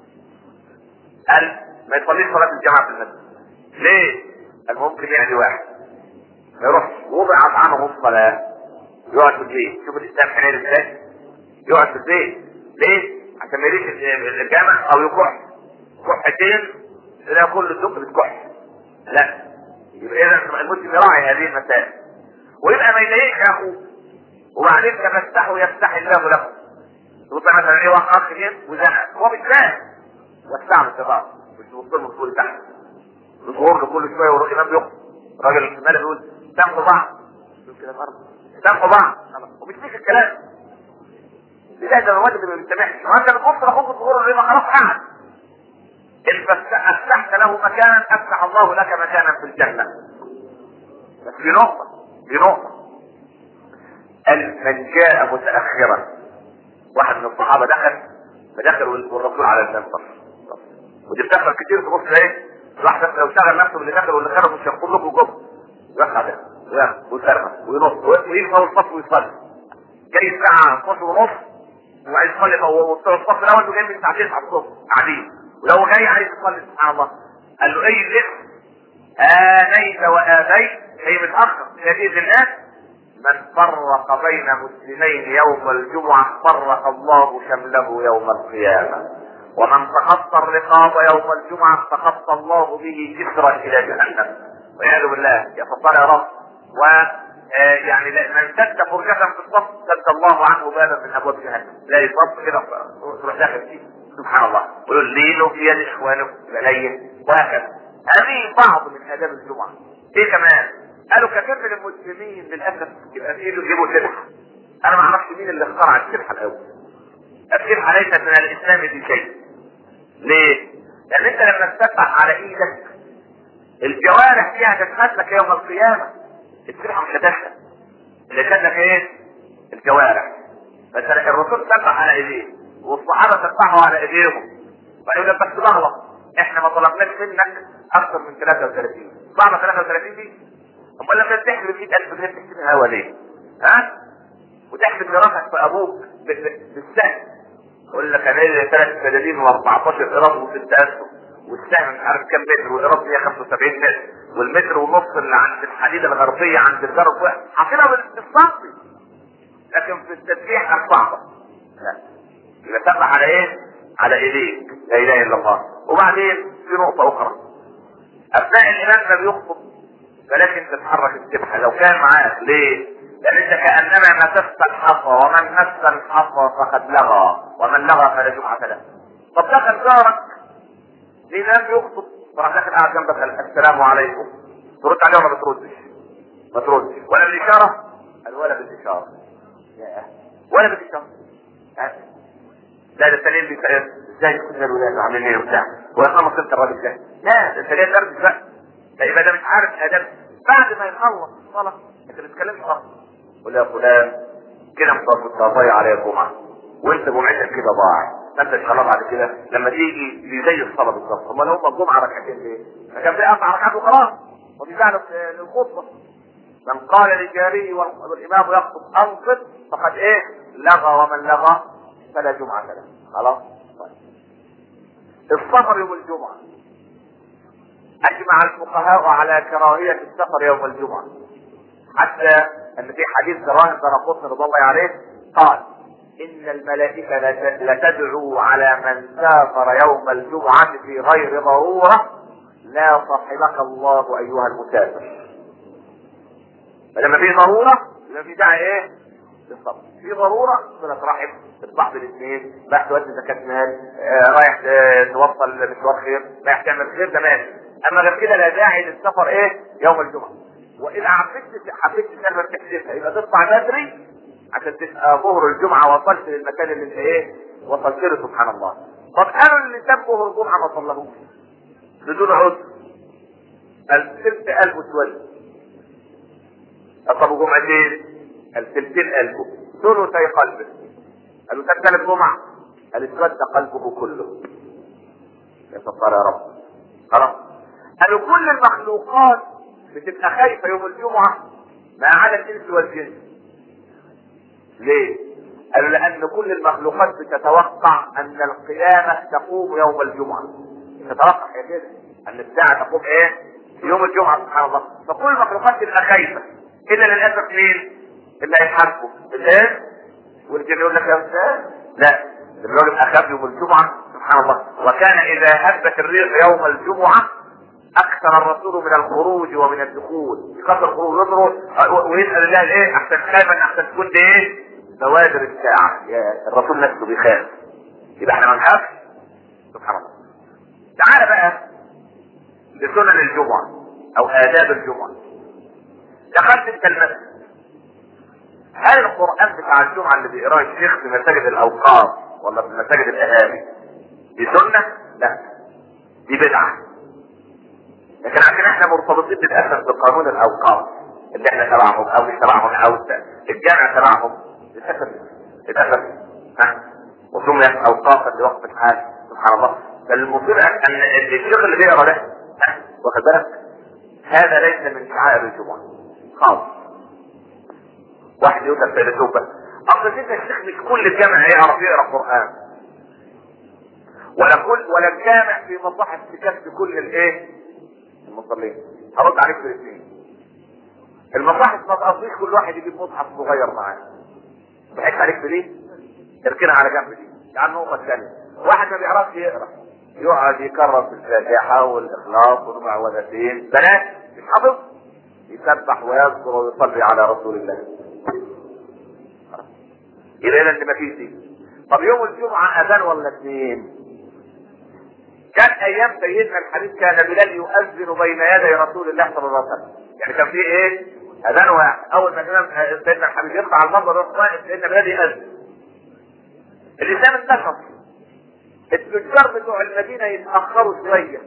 قال ما يصليش صلاه الجماعه في المسجد. ليه؟ قال ممكن يعني واحد ما يروحش وضعت عنه الصلاه يقعد في البيت. شوف الاسلام حنين ازاي، يقعد في البيت. ليه؟ عشان ما يجيش الجامع او يكح كحتين لا كل الدق بتكح. لا، يبقى اذا المسلم يراعي هذه المسائل ويبقى ما يضايقش اخوه. وبعدين تفتحوا يفتح الله له. تقول مثلا ايه واحد اخ جه وزنق هو مش فاهم وسع له الصراط مش توصل له طول تحت الظهور كل شويه ويروح الامام بيخطب. الراجل الشمال يقول سامحوا بعض يقول كده برضه سامحوا بعض ومش فيش الكلام. لا ده الواد اللي ما بيسامحش وانت بتبص لاخوك الظهور اللي خلاص قعد. ان افتحت له مكانا افتح الله لك مكانا في الجنه. بس في نقطه في نقطه من جاء متاخرا. واحد من الصحابه دخل فدخل والرسول على المنبر ودي بتحصل كتير. تبص ايه الواحد لو شغل نفسه باللي دخل واللي خرج مش هيقول له جوه يقع ده ويصرخ وينط ويجي الصف ويصلي. جاي الساعه اتناشر ونص وعايز يصلي هو الصف الاول وجاي من ساعتين على الصبح قاعدين ولو جاي عايز يصلي سبحان الله قال له اي الاسم انيت وابيت هي متاخر شديد الناس. من فرق بين مسلمين يوم الجمعة فرق الله شمله يوم القيامة. ومن تخطى الرقاب يوم الجمعة تخطى الله به جسرا الى جهنم والعياذ بالله. يا فضل يا رب. و يعني من سد فرجة في الصف سد الله عنه بابا من ابواب جهنم. لا يصف كده تروح داخل فيه سبحان الله ويقول لينوا في يد اخوانكم بليه وهكذا. هذه بعض من اداب الجمعة. ايه كمان؟ قالوا كثير من المسلمين للاسف يبقى في ايده يجيبوا سبحه. انا ما اعرفش مين اللي اخترع السبحه الاول. السبحه ليست من الاسلام دي شيء. ليه؟ لان انت لما تسبح على ايدك الجوارح فيها تشهد لك يوم القيامه. السبحه مش هتشهد اللي شهد لك ايه؟ الجوارح. مثلا الرسول سبح على ايديه والصحابه سبحوا على ايديهم فيقول لك بس لغلط احنا ما طلبناش منك اكثر من ثلاثة وثلاثين. صعبه ثلاثة وثلاثين دي؟ امال لما تحسب مئة ألف جنيه تحسبها هوا ليه؟ ها؟ وتحسب دراسك في ابوك بالسهم يقول لك انا لي ثلاث فدادين واربعتاشر قراط وست اسهم والسهم مش عارف كام متر والقراط مية وخمسة وسبعين متر والمتر ونص اللي عند الحديده الغربيه عند الجرس واحد حاطينها بالسنتي. لكن في التسبيح صعبه. لا يبقى سبح على ايه؟ على ايديك لا اله الا الله. وبعدين في نقطه اخرى اثناء الامام ما بيخطب فلكن تتحرك السبحة لو كان معاك. ليه؟ لان انت كأنما مسست الحصى ومن مس الحصى فقد لغى ومن لغى فلا جمعة له. طب دخل جارك الامام يخطب وراح داخل قاعد جنبك السلام عليكم ترد عليه ولا ما تردش؟ ما تردش. ولا بالاشارة؟ قال ولا بالاشارة. ولا بالاشارة. لا ده التانيين بيسأل ازاي تكون الولاد عاملين ايه وبتاع ويخلص انت الراجل ده. لا ده انت جاي ترد بقى. يبقى ده مش عارف ادب. بعد ما يخلص الصلاه انت بتتكلمش خالص. قول يا فلان كده مصاب ضايع على الجمعه وانت جمعتك كده ضاع. انت خلاص بعد كده لما تيجي زي الصلاه بالظبط. امال هم الجمعه ركعتين ليه؟ فكان في اربع ركعات وخلاص وبيجعل للخطبه. من قال للجاري والامام يخطب انصت فقد ايه؟ لغى ومن لغى فلا جمعه له. خلاص طيب. السفر يوم الجمعه اجمع الفقهاء على كراهية السفر يوم الجمعة حتى ان في حديث راهب بن رضي الله عليه قال ان الملائكة لتدعو على من سافر يوم الجمعة في غير ضرورة لا صحبك الله ايها المسافر. فلما في ضرورة لما في داعي ايه؟ للصبر. في ضرورة صلة رحم الصحب الاثنين رايح تودي زكاة مال آه رايح توصل مشوار خير رايح تعمل خير ده ماشي. اما غير كده لا داعي للسفر ايه؟ يوم الجمعة. واذا حبيت حبيت تسافر تحسبها يبقى تطلع بدري عشان تبقى ظهر الجمعة وصلت للمكان اللي انت ايه؟ وصلت له سبحان الله. طب قالوا اللي ساب ظهر الجمعة ما صلهوش بدون عذر الست ألف وتولي. طب جمعتين الثلثين قلبه ثلثي قلبه. قالوا تكتل الجمعة قال اسود قلبه كله. يا ستار يا رب. خلاص قالوا كل المخلوقات بتبقى خايفة يوم الجمعة ما عدا الانس والجن. ليه؟ قالوا لان كل المخلوقات بتتوقع ان القيامة تقوم يوم الجمعة. تتوقع يا كده ان الساعة تقوم ايه يوم الجمعة سبحان الله. فكل المخلوقات تبقى خايفة الا للاسف مين اللي هيحاسبوا؟ الناس. والجن يقول لك يا استاذ لا الراجل اخاف يوم الجمعة سبحان الله. وكان اذا هبت الريح يوم الجمعة اكثر الرسول من الخروج ومن الدخول. يكثر الخروج يضرب ويسأل الله ايه احسن خايفا احسن تكون دي ايه بوادر الساعة. يا الرسول نفسه بيخاف. يبقى احنا ما نخافش سبحان الله. تعال بقى لسنن الجمعة او آداب الجمعة. دخلت انت المسجد، هل القرآن بتاع الجمعة اللي بيقراه الشيخ في مساجد الاوقاف ولا في مساجد الاهالي دي سنة؟ لا دي بدعة. لكن عشان احنا مرتبطين للاسف بقانون الاوقاف اللي احنا تبعهم او مش تبعهم او الجامع تبعهم للاسف للاسف ها وسميت اوقافا لوقت الحاج سبحان الله. فالمصيبه ان الشيخ اللي بيقرا ده واخد بالك هذا ليس من شعائر الجمعه خالص. واحد يقول لك فيلسوف بس اصل سيدنا الشيخ مش كل الجامع يعرف يقرا قران ولا كل ولا الجامع في مصلحه تكفي كل الايه المصلين. هرد عليك في الاثنين. المصاحف ما تقضيش كل واحد يجيب مصحف صغير معاه. ضحكت عليك في دي تركنها على جنب دي. تعال النقطه الثانيه. واحد ما بيعرفش يقرا يقعد يكرر في الفاتحه والاخلاص والمعوذتين بنات مش حافظ يسبح ويذكر ويصلي على رسول الله. يبقى اذا ما فيش دي. طب يوم الجمعه اذان ولا اثنين؟ كان ايام سيدنا الحديث كان بلال يؤذن بين يدي رسول الله صلى الله عليه وسلم. يعني كان فيه ايه اذان واحد. اول ما الامام سيدنا الحبيب يطلع على المنبر واقف سيدنا بلال يؤذن. الاسلام انتشر. التجار بتوع المدينه يتاخروا شويه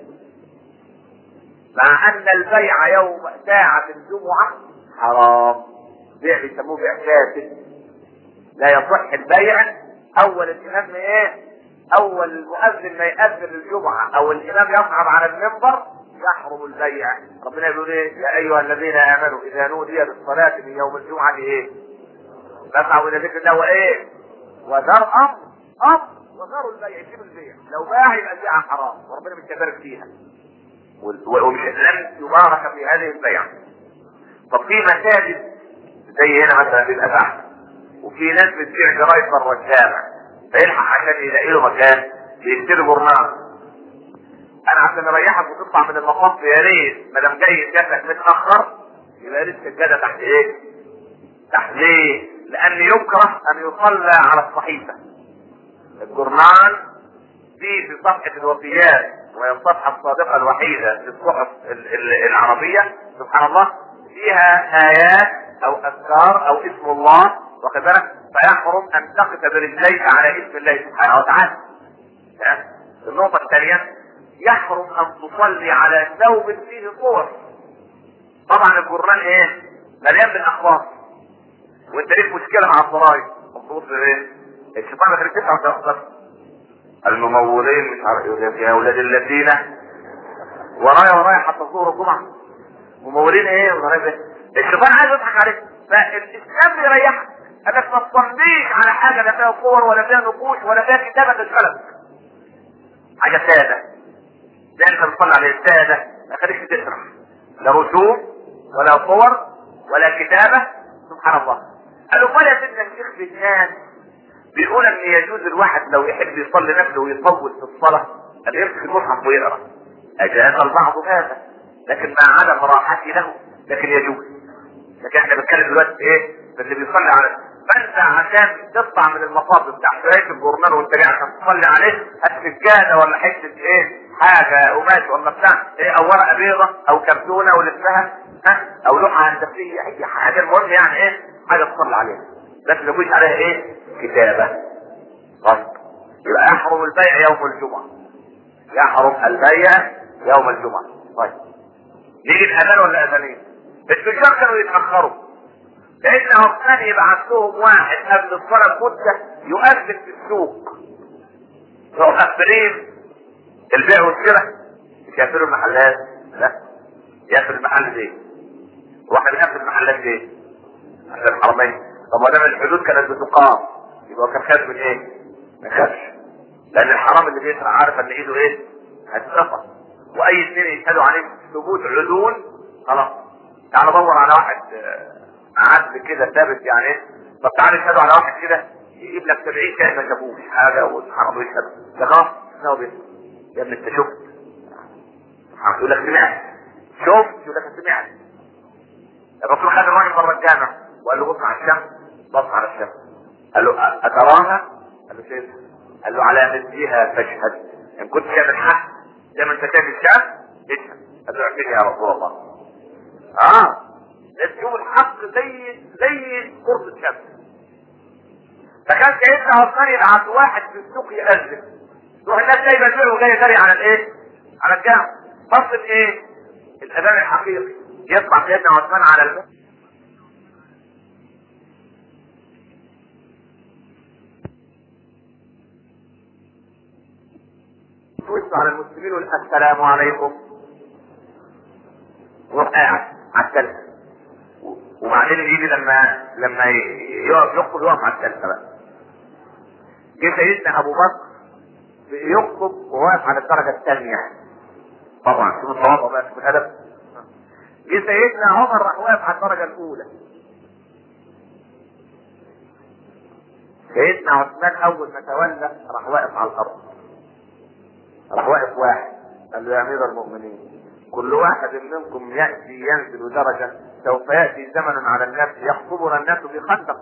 مع ان البيع يوم ساعه الجمعه حرام. بيع بيسموه بيع فاسد لا يصح البيع. اول الامام ايه اول المؤذن ما يؤذن الجمعه او الامام يصعد على المنبر يحرم البيع. ربنا يقول ايه يا ايها الذين امنوا اذا نودي للصلاه من يوم الجمعه ايه فاسعوا الى ذكر الله وايه وذر امر امر وذروا البيع. يسيبوا البيع لو باع يبقى البيع حرام وربنا مش هيبارك فيها ومش لن يبارك في هذه البيع. طب في مساجد زي هنا مثلا بيبقى زحمه وفي ناس بتبيع جرايد بره الشارع فيلحق عشان يلاقي له مكان بيشتري جورنال. انا عشان اريحك وتطلع من المقص يا ريت ما دام جاي جاتك متاخر يبقى يا ريت السجاده تحت ايه؟ تحت ليه؟ لان يكره ان يصلى على الصحيفه. الجورنال دي في صفحه الوفيات وهي الصفحه الصادقه الوحيده في الصحف العربيه سبحان الله فيها ايات او اذكار او اسم الله واخد بالك فيحرم ان تقف برجليك على اسم الله سبحانه وتعالى. النقطة الثانية يحرم ان تصلي على ثوب فيه صور. طبعا الجرنان ايه مليان بالاخبار وانت ليك مشكلة مع الضرايب مخصوص ايه الشيطان خليك تسعة وتأخر الممولين مش عارف يا اولاد الذين ورايا ورايا حتى ظهر الجمعة ممولين ايه ورايا ايه الشيطان عايز يضحك عليك. فالاسلام بيريحك انك ما تصليش على حاجه لا فيها صور ولا فيها نقوش ولا فيها كتابه تشغلك. حاجه ساده زي انت بتصلي على الساده ما خليكش تسرح لا رسوم ولا صور ولا كتابه سبحان الله. قالوا ولا سيدنا الشيخ بن بيقول ان يجوز الواحد لو يحب يصلي نفسه ويطول في الصلاه ان يمسك المصحف ويقرا. اجاز البعض هذا لكن مع عدم راحته له لكن يجوز. لكن احنا بنتكلم دلوقتي ايه اللي بيصلي على فانت عشان تطلع من المصاب بتاع شويه الجورنال وانت جاي عشان تصلي عليه السجاده ولا حته ايه حاجه قماش ولا بتاع ايه او ورقه بيضه او كرتونه ولفها ها او لوحه هندسيه اي حاجه المهم يعني ايه حاجه تصلي عليها بس ما يكونش عليها ايه كتابه غلط. يبقى يحرم البيع يوم الجمعه. يحرم البيع يوم الجمعه. طيب نيجي الاذان ولا اذانين؟ التجار كانوا يتاخروا لانهم كان يبعث لهم واحد قبل الصلاه بمده يؤذن في السوق يروحوا مقفلين البيع والشراء مش يقفلوا المحلات لا يقفل المحل ليه؟ واحد بيقفل المحلات ليه؟ عشان الحرمين. طب ما دام الحدود كانت بتقام يبقى كان خايف من ايه؟ ما خافش، لان الحرام اللي بيسرع عارف ان ايده ايه؟ هتتقطع. واي اثنين يشهدوا عليه ثبوت عدول خلاص. تعال دور على واحد عدل كده ثابت يعني ايه؟ طب تعال يشهدوا على واحد كده يجيب لك سبعين كائن ما شافوش حاجه والحرام يشهد ده خلاص هو بيسرع. يا ابني انت شفت؟ يقول لك سمعت. شفت؟ يقول لك سمعت. الرسول خد الراجل بره الجامع وقال له بص على الشمس. بص على الشمس قال له اتراها؟ قال له شايفها. قال له على مثلها فاشهد ان كنت شايف الحق زي ما انت شايف الشمس اشهد. قال له اعمل يا رسول الله. اه لازم تشوف الحق زي زي قرص الشمس. فكان سيدنا عثمان يبعت واحد في السوق يأذن تروح الناس جايبه الفرق وجايه جري على الايه؟ على الجامع. فصل ايه؟ الاذان الحقيقي يطلع سيدنا عثمان على المسجد ويسمع على المسلمين ويقول السلام عليكم وروح قاعد على الثالثه. وبعدين يجي لما لما يقف يخطب يقف على الثالثه بقى. جه سيدنا ابو بكر يخطب وواقف على الدرجه الثانيه. طبعا شوف الصواب بقى شوف الادب. جه سيدنا عمر راح واقف على الدرجه الاولى. سيدنا عثمان اول ما تولى راح واقف على الارض. راح واقف واحد قال له يا امير المؤمنين كل واحد منكم ياتي ينزل درجه سوف ياتي زمن على الناس يخطبنا الناس بخندق.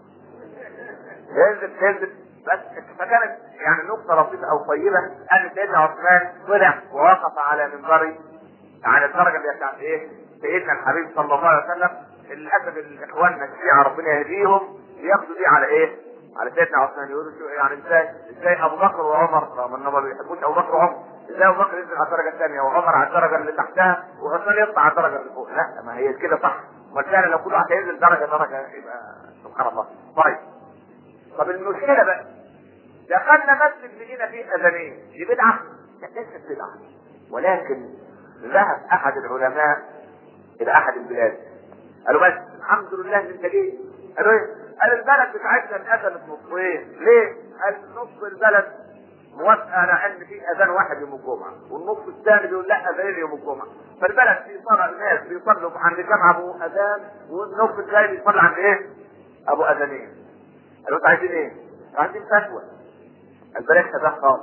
ينزل ينزل بس. فكانت يعني نقطه لطيفه او طيبه ان سيدنا عثمان طلع ووقف على منبري على الدرجه اللي بتاعت ايه؟ سيدنا الحبيب صلى الله عليه وسلم. للاسف الاخوان الشيعه ربنا يهديهم ياخدوا دي على ايه؟ على سيدنا عثمان. يقولوا شو يعني ازاي ازاي ابو بكر وعمر رغم انهم ما بيحبوش ابو بكر وعمر ازاي ابو بكر ينزل على الدرجه الثانيه وعمر على الدرجه اللي تحتها وعثمان يطلع على الدرجه اللي فوق؟ لا ما هي كده صح. وبالتالي لو كل واحد هينزل درجه درجه يبقى سبحان الله. طيب طب المشكله بقى دخلنا مسجد لقينا فيه اذانين. دي بدعه؟ ليست بدعه ولكن ذهب احد العلماء الى احد البلاد قالوا بس الحمد لله انت جيت. قالوا ايه؟ قال البلد بتاعتنا اتقسمت نصين. ليه؟ قال نص البلد موافقه على ان في اذان واحد يوم الجمعه والنص الثاني بيقول لا اذان يوم الجمعه. فالبلد في صار الناس بيصلوا عند جامع ابو اذان والنص الثاني بيصلي عند ايه؟ ابو اذانين. قالوا انتوا عايزين ايه؟ عايزين فتوى. البلاش اذان خالص.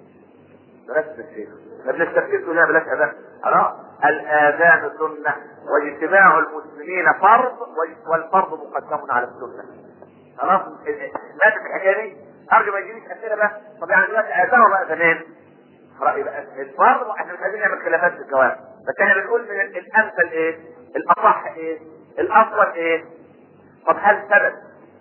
بلاش الشيخ. ما بنستفيد لا بلاش اذان. خلاص الاذان سنه واجتماع المسلمين فرض والفرض مقدم على السنه. خلاص لازم الحكايه دي ارجو ما يجينيش اسئله بقى. طب يعني دلوقتي اذان ولا اذانين؟ يبقى الفرض واحنا مش عايزين نعمل خلافات في الجواب بس احنا بنقول من الامثل ايه؟ الاصح ايه؟ الافضل ايه؟ طب هل ثبت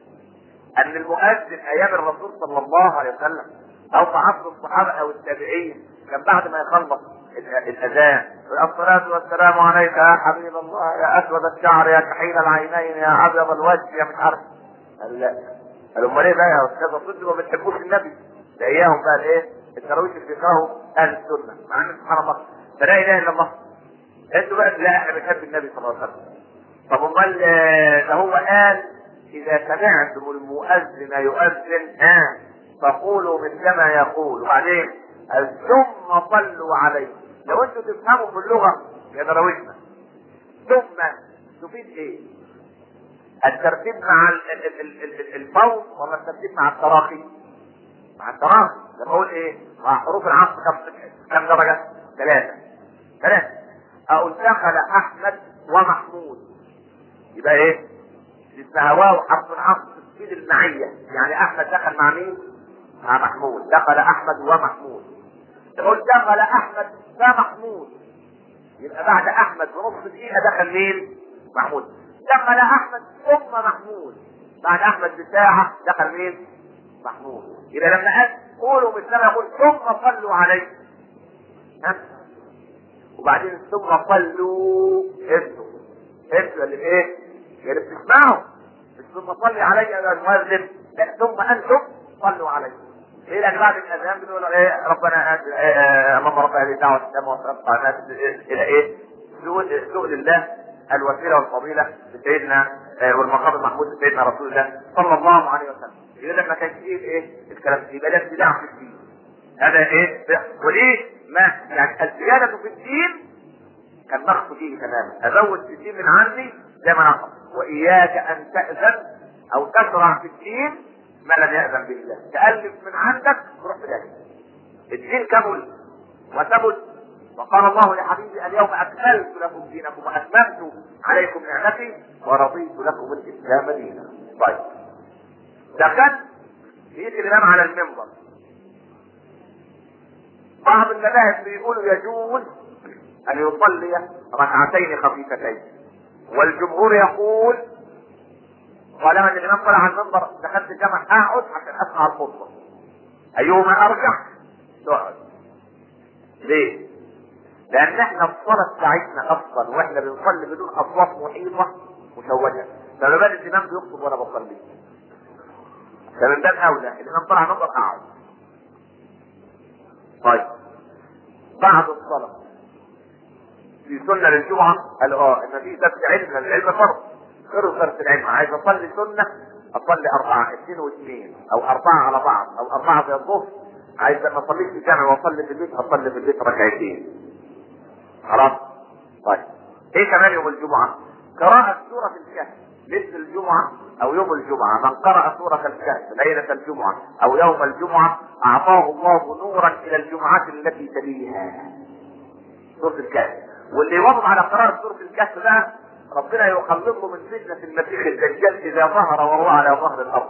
ان المؤذن ايام الرسول صلى الله عليه وسلم او في عصر الصحابه او التابعين كان بعد ما يخلص الاذان الصلاه والسلام عليك يا حبيب الله يا اسود الشعر يا كحيل العينين يا ابيض الوجه يا مش عارف؟ قال لا. قالوا امال ايه بقى يا استاذ الصدق ما بتحبوش النبي؟ ده اياهم بقى الايه؟ التراويح اللي بيكرهوا اهل السنه مع ان سبحان الله فلا اله الا الله. انتوا بقى لا احنا بنحب النبي صلى الله عليه وسلم. طب امال ده هو قال اذا سمعتم المؤذن يؤذن ها فقولوا مثل ما يقول وبعدين ثم صلوا عليه. لو انتوا تفهموا في اللغه يا دراويشنا ثم تفيد ايه؟ الترتيب مع الفوز ولا الترتيب مع التراخي؟ مع التراخي. لما اقول ايه؟ مع حروف العطف كم كم درجه؟ ثلاثه. ثلاثه. اقول دخل احمد ومحمود يبقى ايه؟ اسمها واو حرف العطف تفيد المعيه. يعني احمد دخل مع مين؟ مع محمود. دخل احمد ومحمود. تقول دخل احمد ومحمود يبقى بعد احمد بنص دقيقه دخل مين؟ محمود. دخل احمد ثم محمود بعد احمد بساعه دخل مين؟ محمود. يبقى لما قال قولوا مثل ما يقول ثم صلوا عليه ها وبعدين ثم صلوا انتوا انتوا اللي ايه؟ اللي بتسمعوا مش ثم صلي علي يا المؤذن لا ثم انتم صلوا عليه. ايه لان بعد الاذان بنقول ايه ربنا اللهم رب هذه الدعوه التامه والصلاه على الناس الى ايه؟ سؤل الله الوسيله والفضيله لسيدنا والمقام المحمود لسيدنا رسول الله صلى الله عليه وسلم. يقول لك ما كانش فيه ايه الكلام ده، يبقى ده ابتداع في الدين. هذا ايه وليه ما يعني الزياده في الدين كان نقص فيه تماما. ازود في الدين من عندي زي ما نقص. واياك ان تاذن او تشرع في الدين ما لم ياذن به الله. تالف من عندك تروح في ذلك. الدين كمل وثبت، وقال الله لحبيبي اليوم اكملت لكم دينكم واتممت عليكم نعمتي ورضيت لكم الاسلام دينا. طيب ده كان يجي الامام على المنبر. بعض المذاهب بيقولوا يجوز ان يصلي ركعتين خفيفتين، والجمهور يقول طالما الامام طلع على المنبر دخلت الجامع اقعد عشان اسمع الخطبه. ايهما ارجح؟ تقعد. ليه؟ لان احنا الصلاه بتاعتنا اصلا واحنا بنصلي بدون اصوات محيطه مشوهه، فما بال الامام بيخطب وانا بصلي. فمن باب اولى الامام طلع على المنبر اقعد. طيب بعد الصلاه في سنه للجمعه قال اه ان في درس علم، لان العلم فرض. غير درس العلم عايز اصلي سنه اصلي اربعه اثنين واثنين او اربعه على بعض او اربعه زي الظهر. عايز ما اصليش في الجامع واصلي في البيت اصلي في البيت ركعتين. خلاص. طيب ايه كمان يوم الجمعه؟ قراءه سوره الكهف مثل الجمعه او يوم الجمعه. من قرأ سوره الكهف ليله الجمعه او يوم الجمعه اعطاه الله نورا الى الجمعه التي تليها. سوره الكهف. واللي يواظب على قراءه سوره الكهف بقى ربنا يخلصه من فتنه المسيح الدجال اذا ظهر وهو على ظهر الارض.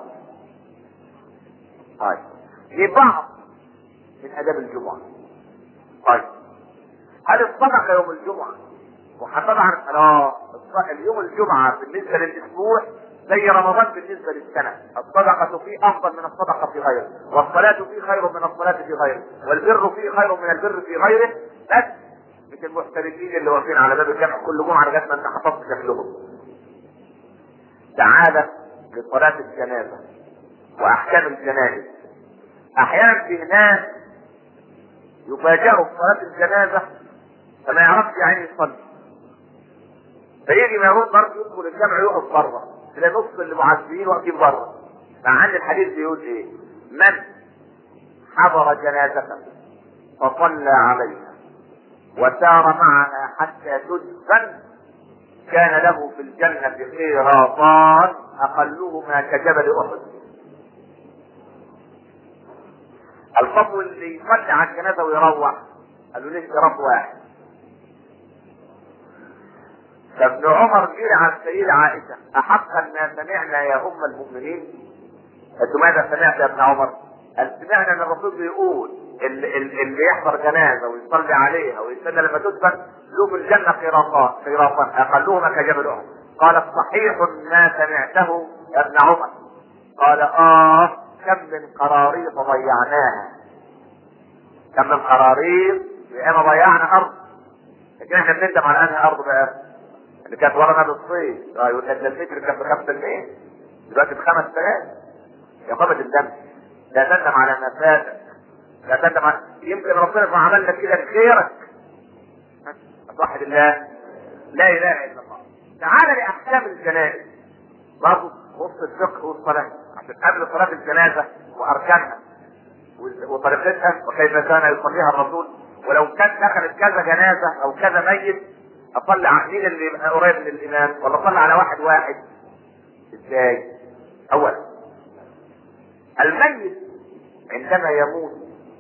طيب دي بعض من اداب الجمعه. طيب هل الصدقه يوم الجمعه؟ وطبعا اه اليوم الجمعه بالنسبه للاسبوع زي رمضان بالنسبه للسنه. الصدقه فيه افضل من الصدقه في غيره، والصلاه فيه خير من الصلاه في غيره، والبر فيه خير من البر في غيره. بس مش المحترفين اللي واقفين على باب الجامع كل جمعه لغايه ما انت حفظت شكلهم. تعالى لصلاه الجنازه واحكام الجنائز. احيانا في ناس يفاجئوا في صلاه الجنازه فما يعرفش يعني يصلي، فيجي ما يروح برضه يدخل الجامع يقف بره، تلاقي نص اللي معذبين واقفين بره. مع ان الحديث بيقول ايه؟ من حضر جنازته فصلى عليها وسار معها حتى تدفن كان له في الجنة قيراطان اقلهما كجبل احد. الفضل اللي يصلي على الجنازة ويروح قالوا ليه قيراط واحد. فابن عمر جه على السيدة عائشة احقا ما سمعنا يا ام المؤمنين؟ انتم ماذا سمعت يا ابن عمر؟ قال سمعنا ان الرسول بيقول اللي, اللي يحضر جنازه ويصلي عليها ويستنى لما تدفن له في الجنه قيراطان قيراطان اقلهما كجبل احد. قالت صحيح ما سمعته يا ابن عمر. قال اه كم من قراريط ضيعناها. كم من قراريط ياما ضيعنا ارض. لكن احنا بندم على انهي ارض بقى؟ اللي كانت ورا نادي الصيد. اه يقول لك ده المتر كان بخمسة جنيه دلوقتي بخمس آلاف. يا قامة الدم لا تندم على ما فاتك، لا تندم على يمكن ربنا عمل لك كده لخيرك. صح الله لا اله الا الله. تعال لاحكام الجنائز برضه وسط الفقه والصلاه عشان قبل صلاه الجنازه واركانها وطريقتها وكيف كان يصليها الرسول. ولو كان دخلت كذا جنازه او كذا ميت اصلي على مين اللي يبقى قريب من الامام ولا اصلي على واحد واحد؟ ازاي؟ اولا الميت عندما يموت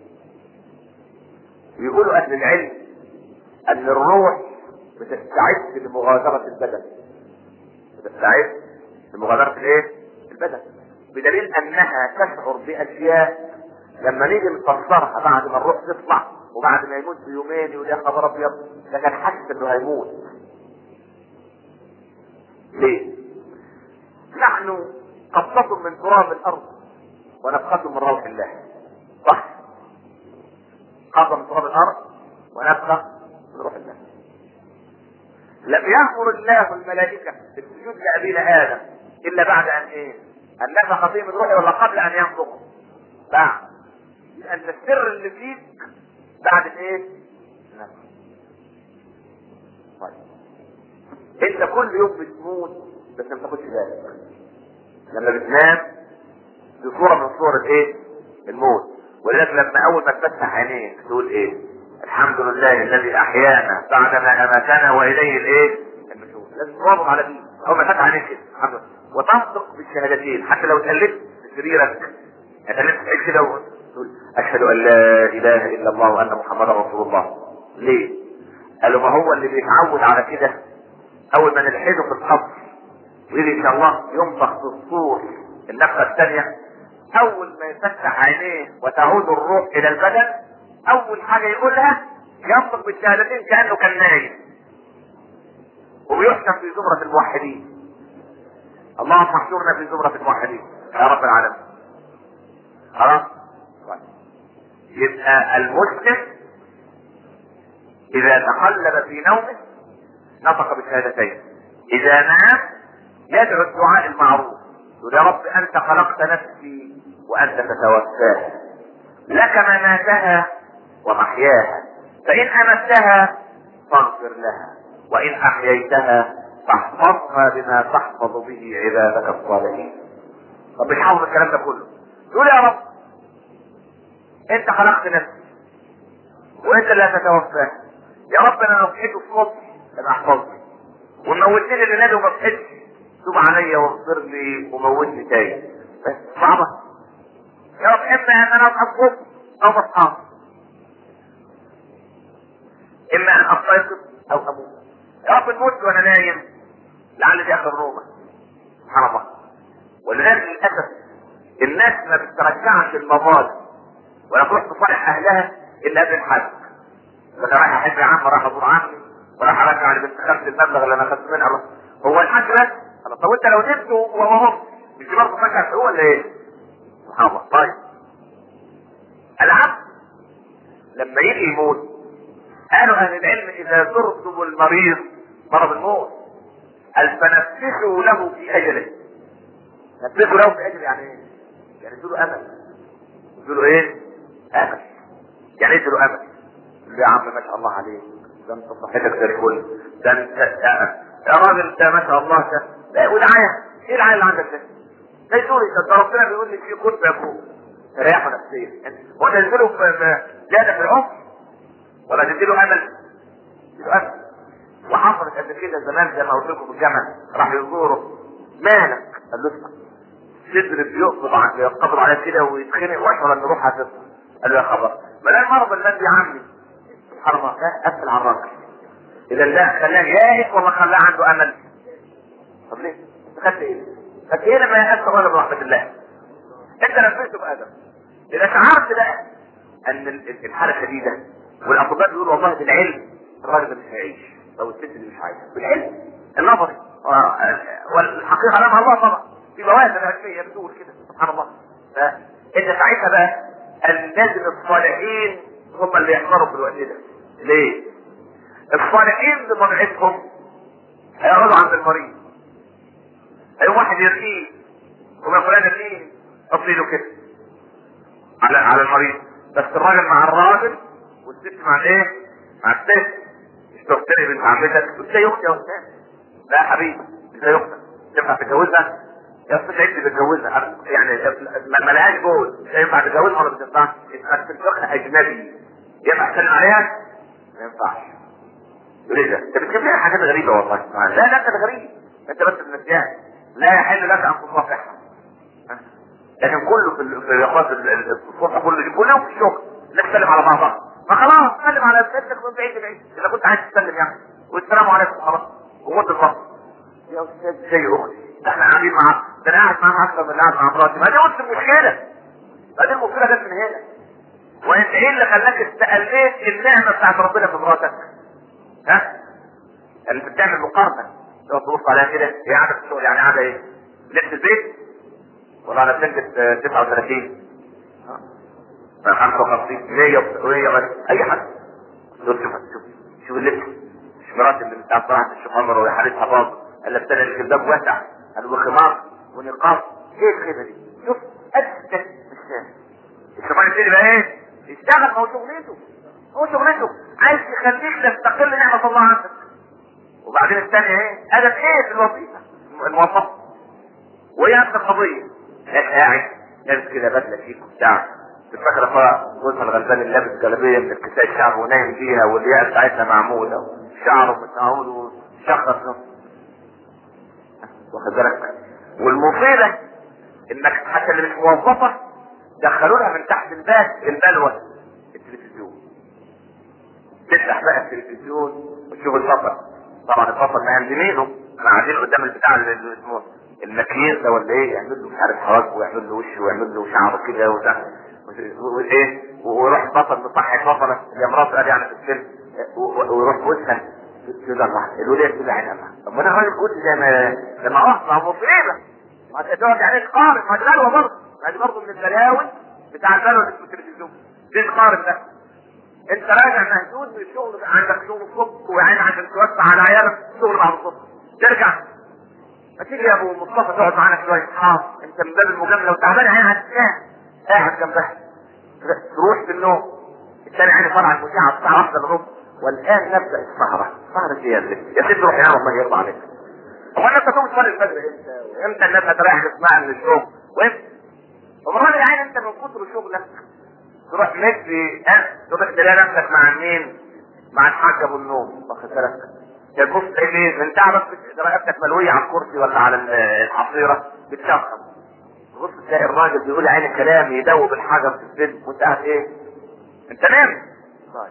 يقولوا اهل العلم ان الروح بتستعد لمغادرة البدن. بتستعد لمغادرة الايه؟ البدن. بدليل انها تشعر باشياء لما نيجي نفسرها بعد ما الروح تطلع وبعد ما يموت بيومين يقول يا خبر ابيض ده كان حاسس انه هيموت. ليه؟ نحن قبضة من تراب الارض ونفخة من روح الله. صح؟ قبضة من تراب الارض ونفخة من روح الله. لم يأمر الله الملائكة بالسجود لأبينا آدم إلا بعد أن إيه؟ أن نفخ فيه من روحه ولا قبل أن ينفخ؟ بعد. لأن السر اللي فيك بعد الإيه؟ نفخ. طيب. أنت كل يوم بتموت بس ما بتاخدش بالك. لما بتنام دي صورة من صور الايه؟ الموت. ولذلك لما اول ما تفتح عينيك تقول ايه؟ الحمد لله الذي احيانا بعدما اماتنا واليه الايه؟ النشور. لازم تواظب على دي اول ما تفتح عينيك كده الحمد لله وتنطق بالشهادتين حتى لو اتقلبت في سريرك اتقلبت كده وتقول اشهد ان لا اله الا الله وان محمدا رسول الله. ليه؟ قالوا ما هو اللي بيتعود على كده اول ما نلحده في القبر ويجي ان شاء الله ينفخ في الصور النفخه الثانيه، اول ما يفتح عينيه وتعود الروح الى البدن اول حاجه يقولها ينطق بالشهادتين كانه كان نايم ويحكم في زمره الموحدين. اللهم احشرنا في زمره الموحدين يا رب العالمين. خلاص؟ يبقى المسلم اذا تقلب في نومه نطق بالشهادتين، اذا نام يدعو الدعاء المعروف يقول يا رب انت خلقت نفسي وانت تتوفاها لك مماتها ومحياها فان امتها فاغفر لها وان احييتها فاحفظها بما تحفظ به عبادك الصالحين. طب مش حافظ الكلام ده كله يقول يا رب انت خلقت نفسي وانت لا تتوفاها، يا رب انا لو صحيت الصبح يبقى احفظني وموتني اللي نادي وما صحيتش توب عليا واغفر لي وموتني تاني. بس صعبه يا رب اما ان انا اصحى الصبح او ما اصحاش، اما ان استيقظ او اموت. يا رب نموت وانا نايم لعل دي اخر نومه. سبحان الله. ولذلك للاسف الناس ما بترجعش المظالم ولا تروح تصالح اهلها الا قبل الحج. انا رايح احج يا عم رايح ازور عمي ورايح ارجع لبنت خالتي المبلغ اللي انا اخدته منها. هو الحج بس؟ طب انت لو نمت وهم مش برضه فاكر هو ولا ايه؟ سبحان الله. طيب العبد لما يجي يموت قالوا اهل العلم اذا زرتم المريض مرض الموت قال فنفسوا له في اجله. نفسوا له في اجله يعني ايه؟ يعني ادوا له امل. ادوا له ايه؟ امل. يعني ايه ادوا له امل؟ يا عم ما شاء الله عليك ده انت صحتك زي الفل ده انت يا راجل ده ما شاء الله ده لا ودعايه ايه العيال اللي عندك ده؟ ده يقول ده ربنا بيقول لي في كتب يكون رياحه نفسيه هو تنزله في زياده في العمر ولا تديله امل؟ تديله امل. وحصلت قبل كده زمان زي ما قلت لكم في الجامعه راح يزوره مالك؟ قال له اسمع صدر بيقبض عن يقبض عليه كده ويتخنق واشعر ان روحها هتطلع. قال له يا خبر ما لا المرض الذي يا عمي سبحان الله قفل على الراجل. اذا ده خلاه يائس ولا خلاه عنده امل؟ طب ليه؟ خدت ايه؟ خدت ايه لما يأس ولا برحمة الله؟ انت نفسته بادم. اذا شعرت بقى ان الحالة شديدة والاطباء بيقولوا والله بالعلم الراجل ده مش هيعيش او الست دي مش عايشة بالعلم النظري والحقيقة لها الله طبعا في مواد علمية بتقول كده سبحان الله. فانت ساعتها بقى الناس الصالحين هم اللي يحضروا في الوقت ده. ليه؟ الصالحين بطبيعتهم هيقعدوا عند المريض اي واحد يرقيه وما فلان يرقيه له كده على على المريض. بس الراجل مع الراجل والست مع الايه؟ مع الست. مش تختاري بنت عمتك ازاي اختي يا استاذ؟ لا يا حبيبي ازاي اختك؟ ينفع تتجوزها؟ يا استاذ عيد تتجوزها يعني ما لهاش جوز مش هينفع تتجوزها ولا ما تنفعش؟ انت بتتفقها اجنبي ينفع تسلم عليها؟ ما ينفعش. ليه ده؟ انت بتجيب لنا حاجات غريبه والله. لا لا انت غريب انت بس النسيان لا يحل لك ان تصافحها. لكن كله في في الاخوات الصبح كله كلهم في الشغل نسلم على بعضها ما خلاص سلم على سيدك من بعيد لبعيد اذا كنت عايز تسلم يعني والسلام عليكم خلاص ومد الفصل. يا استاذ زي اختي ده احنا قاعدين مع ده انا قاعد معاها اكثر من اللي قاعد مع مراتي. ما دي قلت المشكله ما دي المشكله جت من هنا. وانت ايه اللي خلاك استقليت النعمه بتاعت ربنا في مراتك؟ ها؟ اللي بتعمل مقارنه لو تبص عليها كده هي قاعده في الشغل يعني قاعده ايه؟ لبس البيت ولا على سنة تسعة وثلاثين خمسة وخمسين مية ومية اي حد شوف شوف شوف اللبس مش مرات اللي بتاع صراحة الشيخ عمر ولا حالتها باظ الا ابتدى الكذاب واسع قالوا خمار ونقاط ايه الخيبة دي؟ شوف اسكت مش سهل. الشيطان يبتدي بقى ايه؟ يشتغل هو شغلته هو شغلته عايز يخليك تستقل نعمة الله عنك. وبعدين الثانية ايه؟ ادب ايه في الوظيفة الموظف وهي نفس القضية قاعد لابس كده بدله شيك وبتاع، تفكر اخويا جوزها الغلبان اللي لابس جلابيه من الكساء الشعر ونايم فيها والياقه بتاعتها معموله وشعره متعود وشخص، واخد بالك؟ والمصيبه انك حتى اللي مش موظفه دخلوا لها من تحت الباب البلوه التلفزيون. تفتح بقى التلفزيون وتشوف البطل، طبعا البطل ما يمدمينه قاعدين قدام البتاع اللي اسمه المكياج ده ولا ايه، يعمل له مش عارف حواجبه ويعمل له وشه ويعمل له شعره كده وده وايه، ويروح البطل مصحي بطله يا مراته قال يعني في الفيلم ويروح وسخن كده لوحده الولاد كده عينها. طب ما انا الراجل قلت زي ما لما اقف مع مصيبه ما تقعد عليه تقارن، ما دي بلوه برضه، ما دي برضه من البلاوي بتاع البلوه اللي في التلفزيون دي تقارن ده. انت راجع مهدود من الشغل، عندك شغل الصبح وعين عشان توسع على عيالك شغل بعد الصبح، ترجع ما تيجي يا ابو مصطفى تقعد معانا شويه، حاضر انت من باب المجامله وتعبان عينها هتنام قاعد جنبها، تروح في النوم الثاني عيني فرع المذيعه الساعه واحدة الا ربع والان نبدا السهره. سهره ايه يا ست؟ يا ست روح يا الله يرضى عليك. هو انت تقوم تصلي الفجر امتى؟ وامتى الناس هتريح جسمها من الشغل؟ وامتى؟ ومرات العين انت من كتر شغلك تروح مدي ها تروح تلاقي نفسك مع مين؟ مع الحاج ابو النوم، واخد بالك؟ تبص ايه من تعبك رقبتك ملويه على الكرسي ولا على الحصيره بتشخص، تبص تلاقي الراجل بيقول عين الكلام يدوب الحجر في السن وانت قاعد ايه؟ انت نام. طيب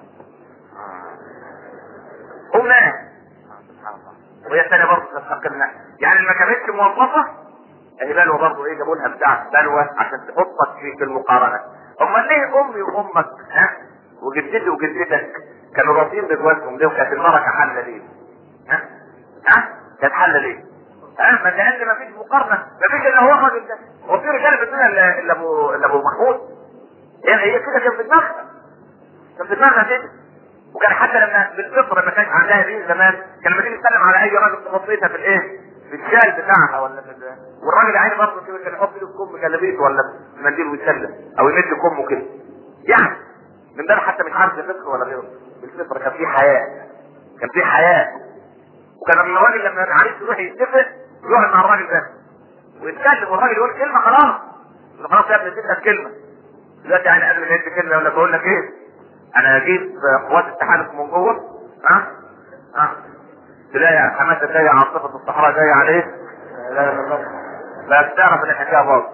قوم نام. سبحان الله. وهي الثانيه برضه تستقلنا يعني ما كانتش موظفه اهي بلوه برضه ايه، جابوا لها بتاع بلوه عشان تحطك في المقارنه. امال ليه امي وامك ها وجدتي وجدتك كانوا راضيين بجوازهم ليه وكانت البركه حله ليه؟ ها؟ ها؟ كانت حله ليه؟ ها؟ ما لان ما فيش مقارنه، ما فيش الا هو الراجل ده، هو في رجاله في الدنيا الا ابو الا ابو محمود. يعني هي كده كان في دماغها، كان في دماغها كده. وكان حتى لما بالفطره ما كانش عندها دين زمان كان لما تيجي تسلم على اي راجل تحطيتها في الايه؟ في الشال بتاعها ولا في ال... والراجل عيني برضه كده كان يحط ايده في كم جلابيته ولا في منديل ويسلم او يمد كمه كده. يعني من ده حتى مش عارف فكر ولا غيره، بالفطره كان في حياه، كان في حياه. وكان لما الراجل لما العريس يروح يتفق يقعد مع الراجل ده ويتكلم والراجل يقول كلمه خلاص يقول خلاص يا ابني اديتك كلمه دلوقتي يعني قبل ما يدي كلمه ولا بقول لك ايه؟ انا هجيب قوات التحالف من جوه ها ها تلاقي حماسه جايه عاصفه الصحراء جايه عليه لا لا لا لا تعرف ان الحكايه باظت.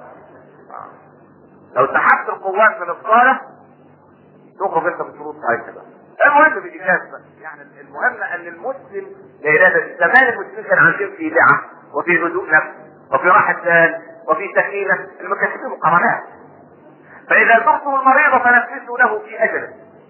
لو سحبت القوات من الصالح تخرج انت بشروط ساعتها بقى. المهم بالاجازه يعني المهم ان المسلم ليلة زمان المسلمين كانوا عايشين في دعه وفي هدوء نفس وفي راحه بال وفي سكينه، المكاتب مقارنات. فاذا زرتم المريض فنفسوا له في اجله.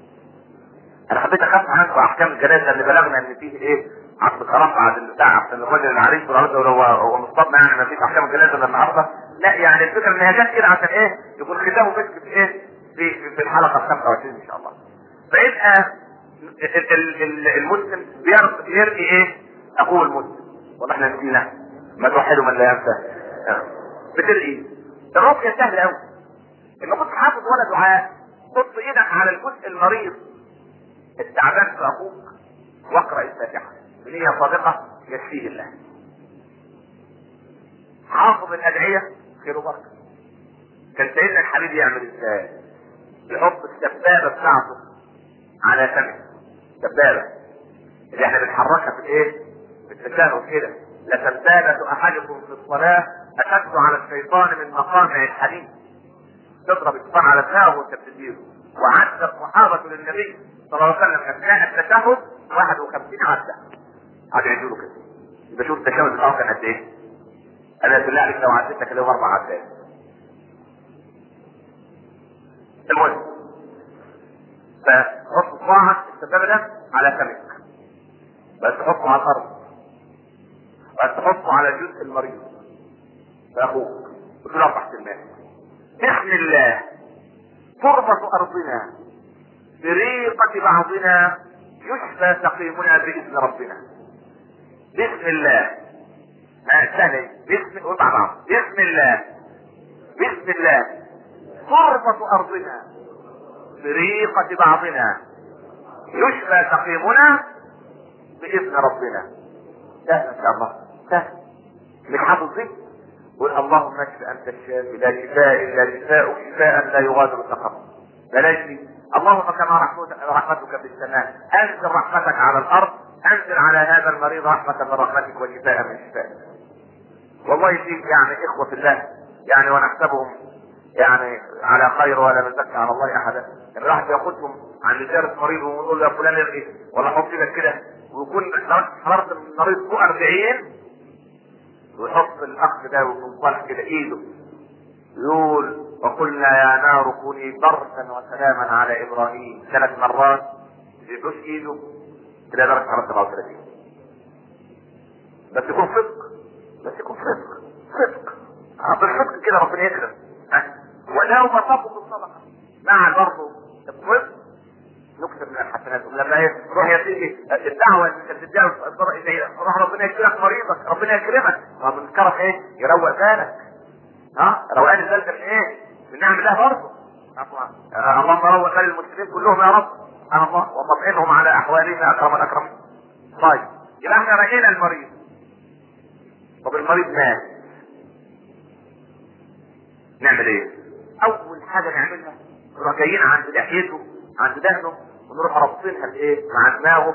انا حبيت اخف عنكم احكام الجنازه اللي بلغنا ان فيه ايه عقد خلاص بعد البتاع عشان الراجل العريس والعروسه ولو هو مصطدم يعني ما فيش احكام الجنازه الا النهارده، لا يعني الفكره ان هي جت كده عشان ايه يكون ختامه مسك في ايه في في الحلقه خمسة وعشرين ان شاء الله. فيبقى المسلم بيرقي ايه اخوه المسلم، والله احنا نسينا ما توحدوا من لا ينسى. بترقي الرقيه سهله قوي، ان كنت حافظ ولا دعاء حط ايدك على الجزء المريض التعبان في اخوك واقرا الفاتحه بنيه صادقه يكفيه الله. حافظ الادعيه خير وبركه. كان سيدنا الحبيب يعمل ازاي؟ يحط السبابه بتاعته على فمه، سبابه اللي احنا بنحركها في الايه؟ في التشهد كده. لسبابه احدكم في الصلاه اشد على الشيطان من مقامع الحديد. تضرب الشيطان على دماغه وانت بتديره. وعد الصحابه للنبي صلى الله عليه وسلم اثناء التشهد واحد وخمسين عدة قعدوا يعملوا كده. يبقى شوف التشهد بتاعه كان قد ايه؟ انا بالله عليك لو عديت كده اربع عدات. المهم فحط صباعك السبابه ده على فمك بس تحطه على الارض بس تحطه على الجزء المريض فاخوك وتقول اربع كلمات. بسم الله تربة ارضنا بريقة بعضنا يشفى سقيمنا باذن ربنا. بسم الله سهل بسم وطبعا بسم الله بسم الله تربة ارضنا بريقة بعضنا يشفى سقيمنا باذن ربنا. سهل ان شاء الله سهل. مش حافظ دي قل اللهم اشف انت الشافي لا شفاء الا شفاءك شفاء لا يغادر سقما. بلاش دي. اللهم كما رحمتك في السماء انزل رحمتك على الارض، انزل على هذا المريض رحمة من رحمتك وشفاء من شفائك. والله فيك يعني اخوة في الله يعني، ونحسبهم يعني على خير ولا نزكي على الله احدا. الواحد ياخدهم عند زيارة مريض ويقول له يا فلان ارقي ولا حط ايدك كده، ويكون حرارة المريض فوق أربعين، ويحط الاخ ده ويكون صالح كده ايده يقول وقلنا يا نار كوني بردا وسلاما على ابراهيم ثلاث مرات، يدوس ايده الى درجة حرارة سبعة وثلاثين. بس يكون صدق، بس يكون صدق صدق بالصدق كده ربنا يكرم. ولو بسطوا بالصدقه مع برضه الصدق نكتب من الحسنات. ولما يروح يتيجي الدعوه اللي انت بتديها الصدقه اليه روح ربنا يكرمك مريضك، ربنا يكرمك. ما من الكرم ايه؟ يروق بالك. ها روقان البال من ايه؟ من نعم الله برضه. اللهم روق بال المسلمين كلهم يا رب سبحان الله وطمئنهم على احوالهم يا اكرم الاكرمين. طيب يبقى احنا راينا المريض. طب المريض مات نعمل ايه؟ اول حاجه نعملها نروح جايين عند لحيته عند دهنه ونروح رابطينها بايه؟ مع دماغه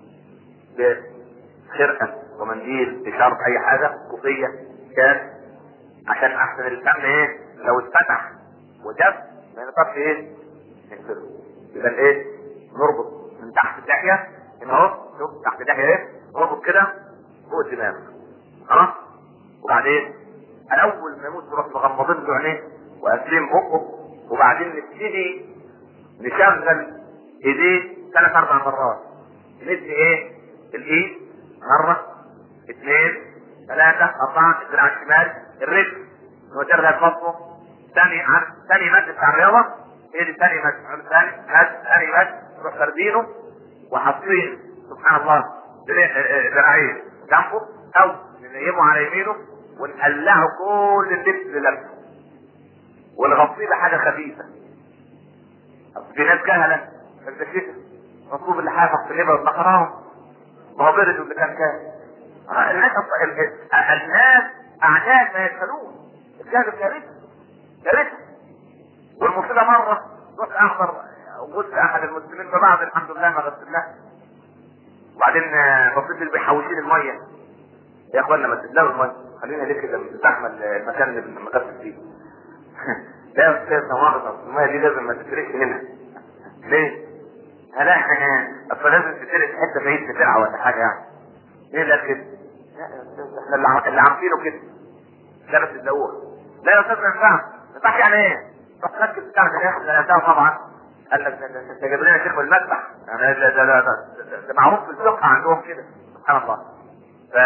بخرقه ومنديل بشرط اي حاجه كوفيه كان، عشان احسن الفم ايه؟ لو اتفتح وجف ما نقدرش ايه؟ نقفله. يبقى ايه؟ نربط من تحت اللحيه هنا اهو، شوف تحت اللحيه ايه؟ نربط كده فوق الدماغ. خلاص؟ وبعدين الاول ما يموت نروح مغمضين له عينيه وقافلين بقه، وبعدين نبتدي نشغل ايديه ثلاث اربع مرات. ندي ايه؟ الايد مره اثنين ثلاثه اربعه، الدراع الشمال، الرجل نودرها لبطنه. ثاني عن ثاني مد بتاع الرياضه ايه دي؟ ثاني مد ثاني مد ثاني مد نروح فردينه وحاطين سبحان الله ذراعين جنبه او ننيمه على يمينه ونقلعه كل اللبس للبسه ونغطيه بحاجه خفيفه. في ناس جهله البشيشه مطلوب اللي حافظ في النبا والبقراهم ما هو برد اللي كان كان الناس الناس اعداد ما يدخلون الجهل كارثه كارثه. والمصيبه مره رحت احضر وجدت احد المسلمين ببعض الحمد لله ما غسلناه، وبعدين بصيت اللي بيحوشين الميه يا اخوانا ما تدلوا الميه خلينا ليه كده زحمه المكان اللي بنغسل فيه. لا يا استاذ مؤاخذه الميه دي لازم ما تتركش هنا. ليه؟ لا اصل لازم تترك حته بعيد بسرعه ولا حاجه يعني. ليه لا كده؟ لا يا استاذ احنا اللي عارفينه كده. لا بس تلاقوها. لا يا استاذ ما ينفعش. ما ينفعش يعني ايه؟ رحت ركز بتاع ده طبعا قال لك ده انت جايب لنا شيخ المذبح يعني ده ده ده, ده, ده معروف في الفقه عندهم كده سبحان الله. ف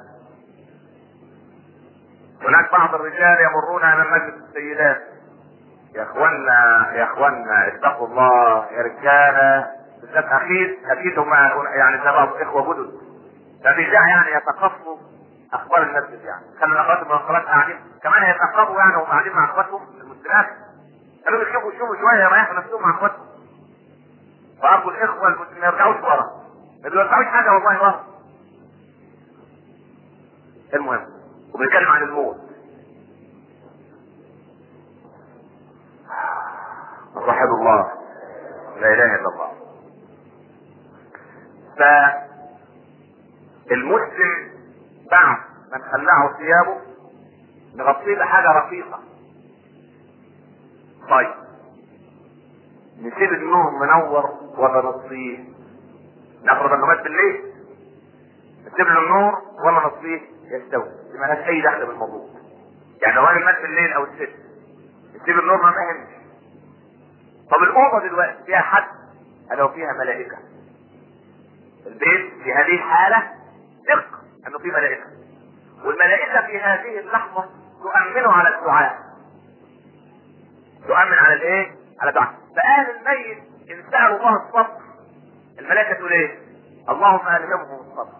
هناك بعض الرجال يمرون على مجلس السيدات. يا اخوانا يا اخوانا اتقوا الله يا رجاله، بالذات اكيد اكيد هم يعني زي بعض اخوه جدد ففي داعي يعني يتقصوا اخبار المسجد يعني. خلوا الاخوات المنقلات قاعدين كمان يتقصوا يعني وهم قاعدين مع اخواتهم المسلمات، قالوا يشوفوا يشوفوا شويه يريحوا نفسهم مع اخواتهم. فارجو الاخوه المسلمين ما يرجعوش ورا، ما بيرجعوش حاجه والله ورا. المهم وبنتكلم عن الموت. وحد الله لا اله الا الله. فالمسلم بعد ما نخلعه ثيابه نغطيه بحاجه رقيقه. طيب نسيب النور منور ولا نطفيه؟ نفرض انه مات بالليل نسيب له النور ولا نطفيه؟ يستوي، ما لهاش اي دخل بالموضوع. يعني لو راجل مات بالليل او الست نسيب النور ما مهمش. طب الاوضه دلوقتي فيها حد لو فيها ملائكه، البيت في هذه الحاله ثق انه في ملائكه، والملائكه في هذه اللحظه تؤمن على الدعاء، تؤمن على الايه؟ على الدعاء. فاهل الميت ان سالوا الله الصبر الملائكه تقول ايه؟ اللهم الهمهم الصبر.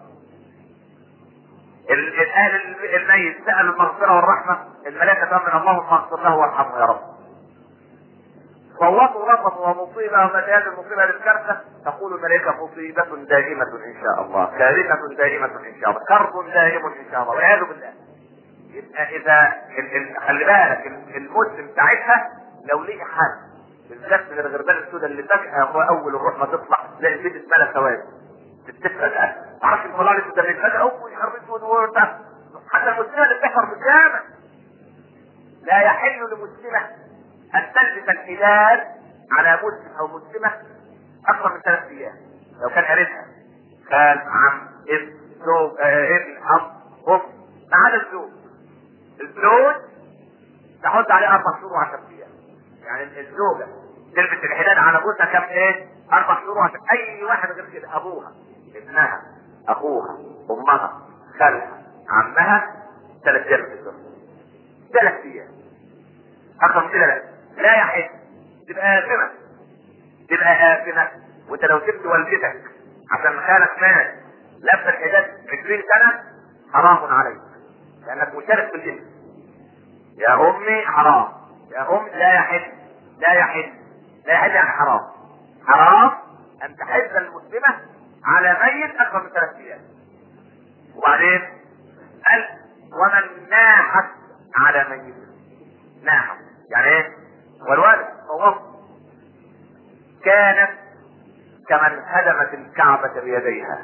اهل الميت سالوا المغفره والرحمه الملائكه تؤمن اللهم اغفر له وارحمه يا رب. صوتوا رقم ومصيبه ومتى هذه المصيبه للكارثه تقول الملائكه مصيبه دائمه ان شاء الله، كارثه دائمه ان شاء الله، كرب دائم ان شاء الله والعياذ بالله. يبقى اذا خلي بالك المسلم ساعتها لو لقي حد بالذات من الغربان السوداء اللي فجأة هو اول الروح ما تطلع تلاقي البيت اتملى سواد تتفق الان عارف الفلان السوداني فجأة اول شهر اسود وده حتى المسلمة اللي بتحضر في الجامع لا يحل لمسلمة ان تلبس الحجاب على مسلم او مسلمة اكثر من ثلاث ايام لو كان قريبها كان عم ابن زوج اه ابن اب ام ما عدا الزوج الزوج تحط عليه اربع شهور وعشر ايام يعني الزوجة تلبس الحداد على جوزها كم ايه اربع شهور وعشر اي واحد غير كده ابوها ابنها اخوها امها خالها عمها ثلاث ايام في الزوج ثلاث ايام اكثر من كده لا لا يحل تبقى آثمة تبقى آثمة وانت لو سبت والدتك عشان خالك مات لابس الحداد عشرين سنة حرام عليك لانك مشارك في الاسم يا امي حرام يا ام لا يحل لا يحل لا يحل يعني حرام حرام ان تحز المسلمة على ميت اكثر من ثلاث ايام وبعدين قال ومن ناحت على ميت ناحت يعني ايه والوالد فوض كانت كمن هدمت الكعبة بيديها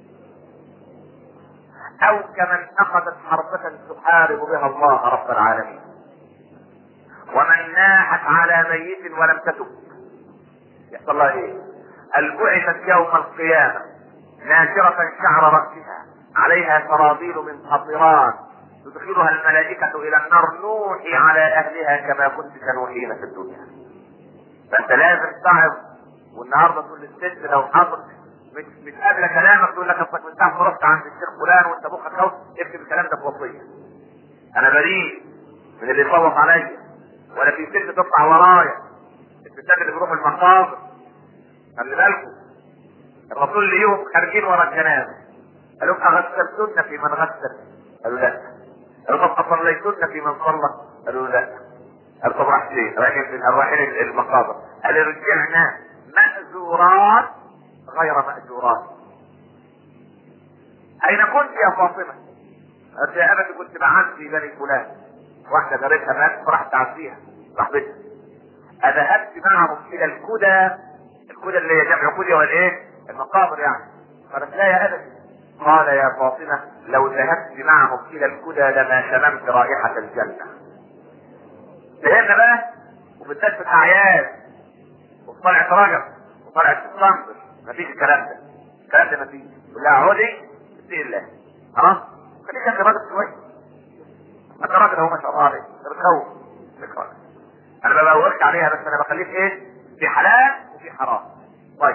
او كمن اخذت حربة تحارب بها الله رب العالمين ومن ناحت على ميت ولم تتب يحصل لها ايه البعثت يوم القيامة ناشرة شعر رأسها عليها سرابيل من قطران تدخلها الملائكة الى النار نوحي على اهلها كما كنت تنوحين في الدنيا فانت لازم تعظ والنهارده تقول للست لو حصل مش مش قابله كلامك تقول لك اصلك من ساعه ما رحت عند الشيخ فلان وانت مخك اهو اكتب الكلام ده في وصيه انا بريء من اللي يصوت عليا ولا في ست تطلع ورايا الستات اللي بيروحوا المقابر خلي بالكم الرسول ليهم خارجين ورا الجنازه قالوا اغسلتن في من غسل قالوا لا قالوا طب اصليتن في من صلى قالوا لا قالوا طب راح فين رايحين رايحين المقابر قالوا رجعنا مأجورات غير مأجورات اين كنت يا فاطمه قالت يا ابتي كنت بعت في بني فلان واحده جارتها مات فرحت تعزيها صاحبتها اذهبت معهم الى الكدى الكدى اللي هي جمع كدى والايه المقابر يعني قالت لا يا ابتي قال يا فاطمه لو ذهبت معهم الى الكدى لما شممت رائحه الجنه فهمنا بقى وبالذات في الاعياد وفي طلعت رجب وطلعت الصنبر مفيش الكلام ده الكلام ده مفيش لا عودي بسم الله خلاص خليك انت راجل شويه انت راجل اهو ما شاء الله عليك انت بتخوف انا ما بقولش عليها بس انا بخليك ايه في حلال وفي حرام طيب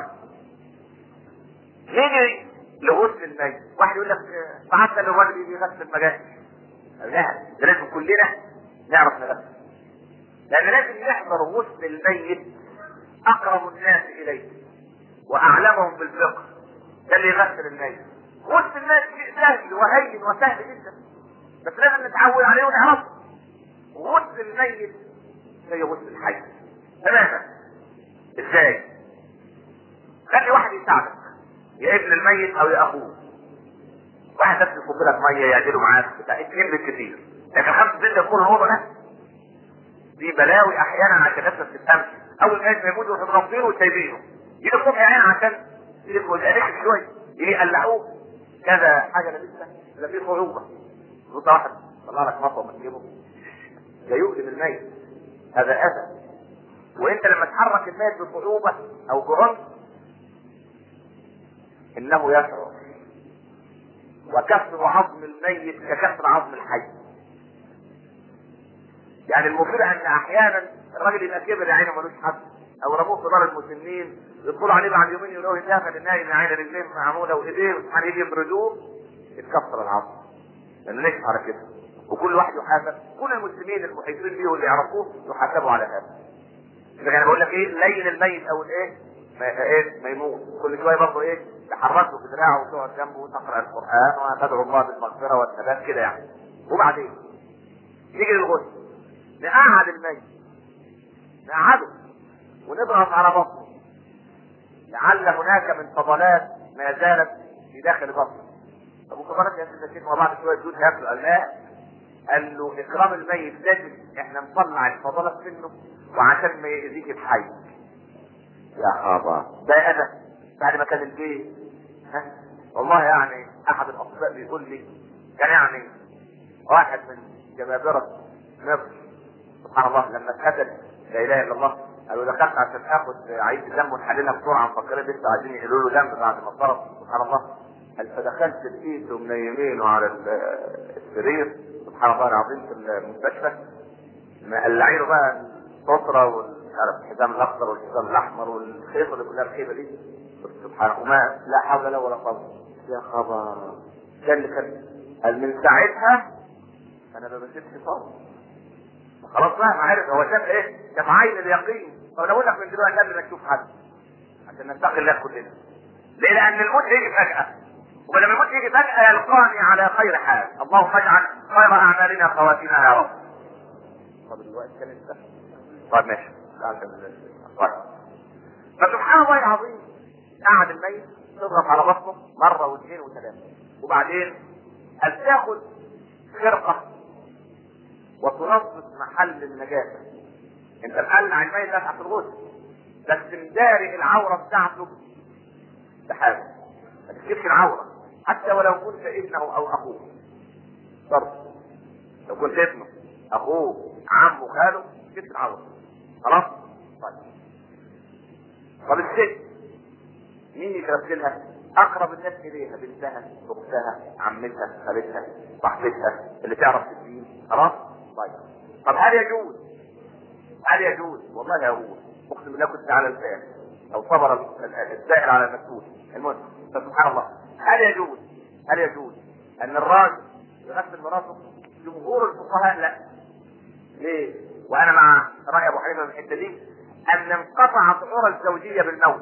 نيجي لغسل الميت واحد يقول لك بعت للراجل يجي يغسل المجال لا ده لازم كلنا نعرف نغسل لان لازم نحضر غسل الميت اقرب الناس اليه واعلمهم بالفقه ده اللي يغسل الميت غسل الميت شيء سهل وهين وسهل جدا بس لازم نتعود عليه ونعرفه غسل الميت زي غسل الحي تماما ازاي خلي واحد يساعدك يا ابن الميت او يا اخوه واحد بس يصب لك ميه يعدله معاك بتاع اتنين بالكثير لكن خمسه سته يكون هو ده دي بلاوي احيانا عشان الناس ما تفهمش اول ما يموت يروحوا مغطينه وسايبينه يجي الصبح يعني عشان يدخل يقلق شويه يجي يقلعوه كذا حاجه لا لسه لا في صعوبه نقطه واحد طلع لك مطوه من جيبه لا يؤلم الميت هذا اذى وانت لما تحرك الميت بصعوبه او بعنف انه يشعر وكسر عظم الميت ككسر عظم الحي يعني المفيد ان احيانا الراجل يبقى كبر يا عينه ملوش حد او رموه في دار المسنين يدخلوا عليه بعد يومين يقولوا يتاخد النايم عين رجلين معموله وايديه ويجي يبردوه يتكسر العظم لان ليش على كده وكل واحد يحاسب كل المسلمين المحيطين بيه واللي يعرفوه يحاسبوا على هذا اذا انا بقول لك ايه لين الميت او الايه ما ايه ما يموت كل شويه برضه ايه تحركه في دراعه وتقعد جنبه وتقرا القران وتدعو الله بالمغفره والثبات كده يعني وبعدين نيجي للغسل نقعد الميت نقعده ونضغط على بطنه لعل هناك من فضلات ما زالت في داخل بطنه ابو فضلات يا سيدنا مع بعض شويه دود هياكلوا قال لا قال له اكرام الميت لازم احنا نطلع الفضلات منه وعشان ما يأذيك الحي. يا خبر، ده انا بعد ما كان البيت ها والله يعني احد الاطباء بيقول لي كان يعني واحد من جبابرة مصر سبحان الله لما اتقتل لا اله الا الله قالوا دخلت عشان اخد عيد الدم ونحللها بسرعه مفكرين لسه عايزين يحلوا له دم بعد ما اتضرب سبحان الله. قال فدخلت لقيته منيمينه على السرير سبحان الله العظيم في المستشفى مقلعين له بقى الستره والحزام الاخضر والحزام الاحمر والخيطه اللي كلها الخيبه دي سبحان الله وما لا حول له ولا قوه. يا خبر ده اللي كان قال من ساعتها انا ما بسيبش صوت خلاص بقى ما عارف هو شاف ايه شاف عين اليقين. طب انا بقول لك من دلوقتي قبل ما تشوف حد عشان نتقي الله كلنا. ليه؟ لان الموت هيجي فجاه ولما الموت يجي فجاه يلقاني على خير حال. اللهم اجعل خير اعمالنا خواتيمها يا رب. طب الوقت كان انتهى. طيب ماشي طيب. فسبحان الله العظيم قعد الميت تضغط على بطنه مره واثنين وثلاثه وبعدين قال تاخد خرقه وتنظف محل النجاسه. انت مقلع الميت ده تحت الغسل بس مداري العوره بتاعته بحاجه ما تكشفش العوره حتى ولو كنت ابنه او اخوه. برضه لو كنت ابنه اخوه عمه خاله تكشف العوره خلاص. طيب طب الست مين يغسلها؟ اقرب الناس اليها بنتها اختها عمتها خالتها صاحبتها اللي تعرف الدين خلاص. طيب طب هل يجوز هل يجوز والله يا ابوه اقسم بالله كنت على الفعل او صبر السائل على المسؤول. المهم سبحان الله هل يجوز هل يجوز ان الراجل يغسل مراته؟ جمهور الفقهاء لا. ليه؟ وانا مع راي ابو حنيفه في الحته دي ان انقطعت عرى الزوجيه بالموت.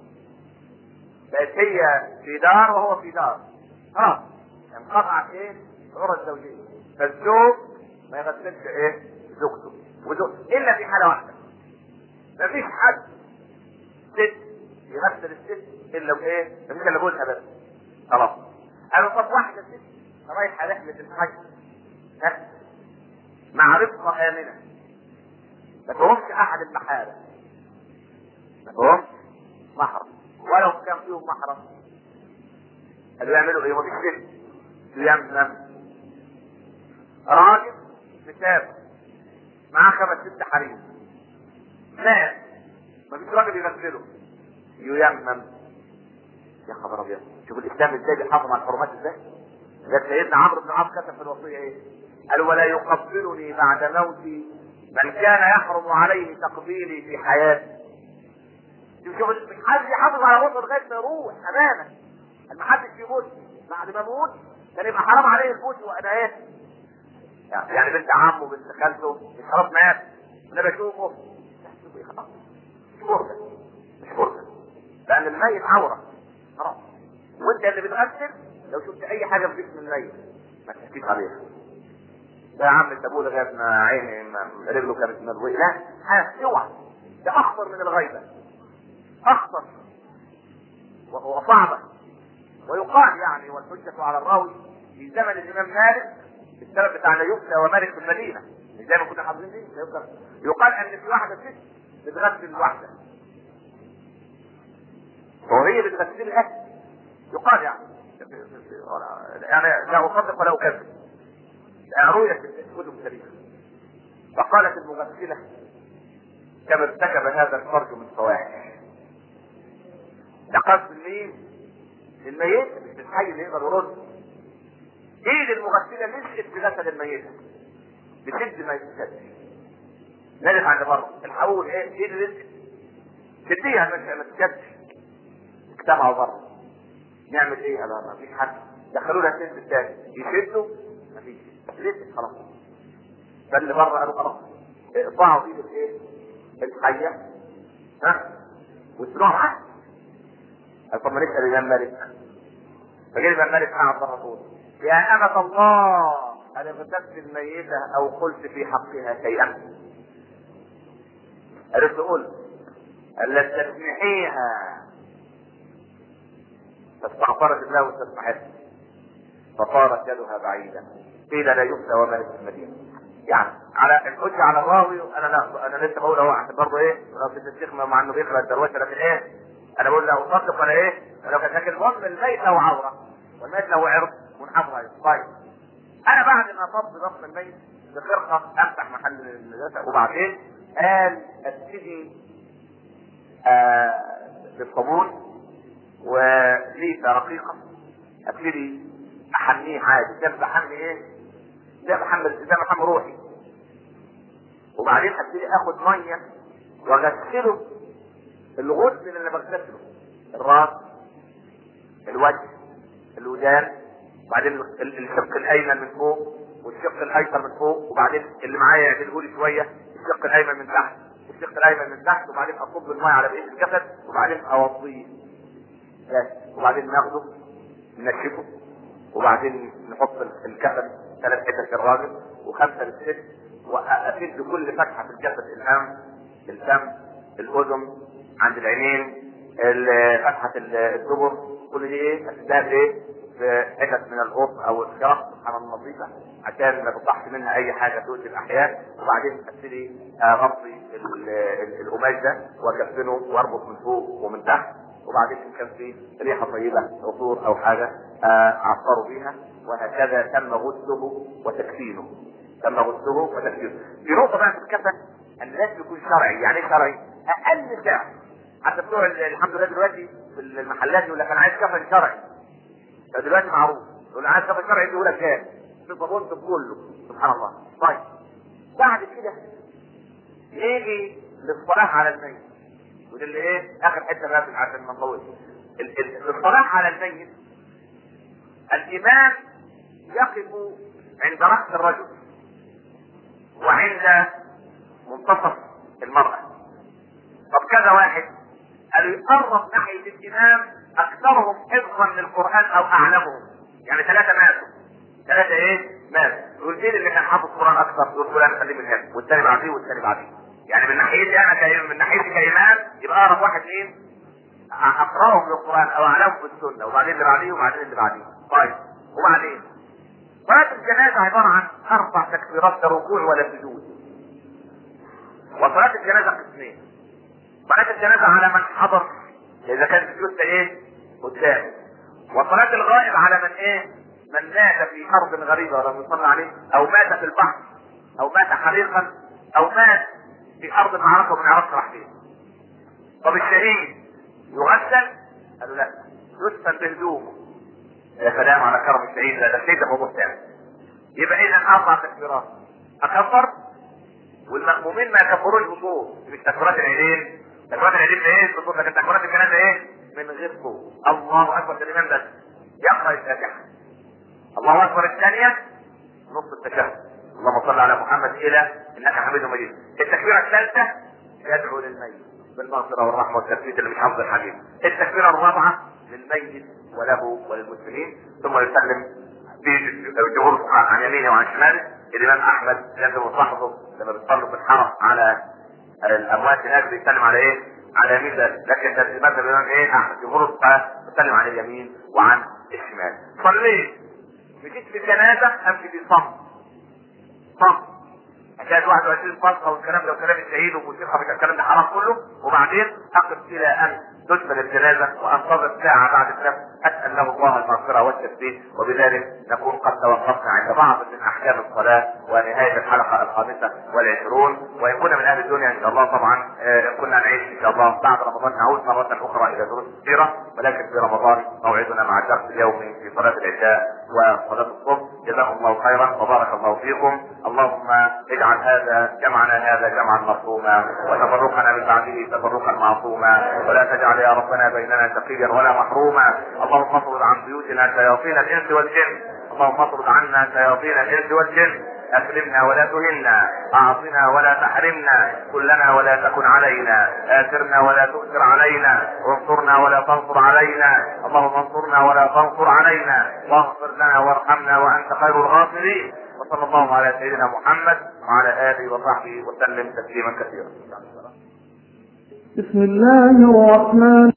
بقت هي في دار وهو في دار اه انقطعت ايه عرى الزوجيه. فالزوج ما يغسلش ايه زوجته وزوج الا في حاله واحده. مفيش حد ست يغسل الست الا بايه؟ مفيش الا جوزها بس خلاص. قالوا طب واحده ست رايحه رحله الحج ها مع رفقه امنه ما فيهمش احد المحارم ما فيهمش محرم ولو كان فيهم محرم قالوا يعملوا ايه؟ مفيش ست يمنم راجل مسافر معاه خمس ست حريم مات مفيش راجل يغسله ييمم. يا خبر ابيض شوف الاسلام ازاي بيحافظ على الحرمات ازاي. ده سيدنا عمرو بن العاص كتب في الوصيه ايه؟ قال ولا يقبلني بعد موتي من كان يحرم عليه تقبيلي في حياتي. شوف مش حد يحافظ على روحه لغايه ما يروح امانه. ما حدش يموت بعد ما اموت كان يبقى حرام عليه الموت وانا ايه يعني بنت عمه بنت خالته مش خلاص مات انا بشوفه خلاص مش فرصه مش فرصه لان الميت عوره خلاص. وانت اللي بتغسل لو شفت اي حاجه في جسم الميت ما تحكيش عليها. ده يا عم انت ابوه لغايه ما عيني رجله كانت مضويه لا ها اوعى ده اخطر من الغيبه اخطر وصعبه. ويقال يعني والحجه على الراوي في زمن الامام مالك السبب بتاع لا يفتى ومالك في المدينه زي ما كنا حافظين دي يقال ان في واحده ست بتغسل الواحده وهي بتغسلها يقال يعني يعني لا اصدق ولا اكذب رؤيه في كتب التاريخ. فقالت المغسله كما ارتكب هذا الفرج من فواحش. ده قصد مين؟ الميت مش الحي اللي يقدر يرد. ايد المغسله نزلت في جسد الميت بشد ما يتسدش نزلت عند بره الحقول ايه ايد نزلت شديها ما تتسدش اجتمعوا بره. نعمل ايه؟ قالوا ما فيش حد دخلوا لها سن الثاني يشدوا ما فيش لسه خلاص. فاللي بره قالوا خلاص اقطعوا ايد الايه الحيه ها واسلوها معاه. قال طب ما نسال الامام مالك. فجاء الامام مالك قعد بره طول يا أمة الله أنا غسلت الميتة أو قلت في حقها شيئا؟ قالت تقول ألا تسمحيها فاستغفرت الله واستسمحتها فطارت يدها بعيدا قيل لا يفتى ومالك في المدينه. يعني على الحجه على الراوي، انا لا انا لسه بقول اهو عشان برضه ايه رصيد الشيخ مع انه بيقرا الدروشه، لكن ايه انا بقول لا اصدق ولا ايه ولو كان لكن المهم الميت له عوره والميت له عرض منحفظ عليه. طيب انا بعد ما فض ضغط الميت بخرقه افتح محل النجاسه وبعدين قال ابتدي آه بالصابون وليفه رقيقه ابتدي احميه عادي زي ما بحمي ايه زي ما بحمل زي ما بحمل روحي، وبعدين ابتدي اخد ميه واغسله الغسل اللي انا بغسله الراس الوجه الودان، بعدين الشق الايمن من فوق والشق الايسر من فوق، وبعدين اللي معايا يعدله لي شويه الشق الايمن من تحت والشق الايمن من تحت، وبعدين اصب الميه على بقيه الجسد وبعدين اوضيه بس، وبعدين ناخده ننشفه وبعدين نحط الكفن ثلاث حتت للراجل وخمسه للست، وافيد بكل فتحه في الجسد الانف الفم الاذن عند العينين فتحه الدبر، كل دي ايه اسدها بايه في حتت من القط او الخرق سبحان الله نظيفه عشان ما تطلعش منها اي حاجه تؤذي الاحياء، وبعدين ابتدي اغطي القماش ده واكفنه واربط من فوق ومن تحت، وبعدين ان كان في ريحه طيبه عطور او حاجه اعطروا بيها، وهكذا تم غسله وتكفينه تم غسله وتكفينه. في نقطه بقى في الكفن ان لازم يكون شرعي. يعني ايه شرعي؟ اقل سعر. حتى بتوع الحمد لله دلوقتي في المحلات يقول لك انا عايز كفن شرعي، دلوقتي معروف يقول عايز كفن شرعي يقول لك كام في صابون كله سبحان الله. طيب بعد كده يجي للصلاه على الميت، وده اللي ايه اخر حته بقى عشان ما نطولش. الصلاه على الميت الامام يقف عند راس الرجل وعند منتصف المراه. طب كذا واحد قالوا يقرب ناحيه الامام اكثرهم حفظا للقران او اعلمهم، يعني ثلاثه ماتوا ثلاثه ايه ماتوا، يقول مين اللي كان حافظ القران اكثر؟ يقول فلان خليه من هنا والثاني بعديه والثاني بعديه. يعني من ناحيتي انا كإمام من ناحيتي كامام يبقى اقرب واحد مين؟ اقراهم للقران او اعلمهم بالسنه، وبعدين اللي بعديه وبعدين اللي بعديه. طيب وبعدين صلاه الجنازه عباره عن اربع تكبيرات لا ركوع ولا سجود. وصلاه الجنازه قسمين، صلاه الجنازه على من حضر اذا كان السجود ايه قدامه، وصلاه الغائب على من ايه من مات في ارض غريبه ولم يصلى عليه، او مات في البحر او مات حريقا او مات في ارض المعركه ومن عرفت راح فين. طب الشهيد يغسل؟ قالوا لا يدفن بهدومه. يا سلام على كرم الشهيد، ده الشهيد ده موضوع ثاني. يبقى اذا اربع تكبيرات اكبر والمأمومين ما يكبروش بصوت، مش تكبيرات العيدين. تكبيرات العيدين ايه بصوت، لكن تكبيرات الجنازه ايه من غير صوت. الله اكبر الامام بس يقرا الفاتحه، الله اكبر الثانيه نص التشهد اللهم صل على محمد الى انك حميد مجيد. التكبيره الثالثه يدعو للميت بالمغفره والرحمه والتثبيت اللي مش حافظ الحديث. التكبيره الرابعه للميت وله وللمسلمين، ثم يسلم بجهور عن يمينه وعن شماله. الامام احمد لازم صاحبه لما بيصلوا في الحرم على الاموات هناك بيسلم على ايه؟ على يمين ذلك، لكن ترتيبات الامام ايه؟ احمد جمهور بيسلم على اليمين وعن الشمال. صليت مشيت في الجنازه امشي في صمت صمت حكايه واحد وعشرين فرقه والكلام ده وكلام الشهيد والموسيقى بتاع الكلام ده حرام كله، وبعدين اقف الى ان تدفن الجنازه وانتظر ساعه بعد الدفن اسال له الله المغفره والتثبيت. وبذلك نكون قد توقفنا عند بعض من احكام الصلاه ونهايه الحلقه الخامسه والعشرون. وان كنا من اهل الدنيا ان شاء الله طبعا آه كنا نعيش ان شاء الله بعد رمضان نعود مره اخرى الى دروس السيره، ولكن في رمضان موعدنا مع الدرس اليومي في صلاه العشاء وصلاه الصبح. جزاكم الله خيرا وبارك الله فيكم. اللهم اجعل هذا جمعنا هذا جمعا مرحوما وتفرقنا من بعده تفرقا معصوما، ولا تجعل يا ربنا بيننا شقيا ولا محروما. اللهم اطرد عن بيوتنا شياطين الانس والجن، اللهم اطرد عنا شياطين الانس والجن. اكرمنا ولا تهنا، اعطنا ولا تحرمنا، كلنا ولا تكن علينا، اثرنا ولا تؤثر علينا، وانصرنا ولا تنصر علينا. اللهم انصرنا ولا تنصر علينا، واغفر لنا وارحمنا وانت خير الغافرين. وصلى الله على سيدنا محمد وعلى اله وصحبه وسلم تسليما كثيرا. بسم الله الرحمن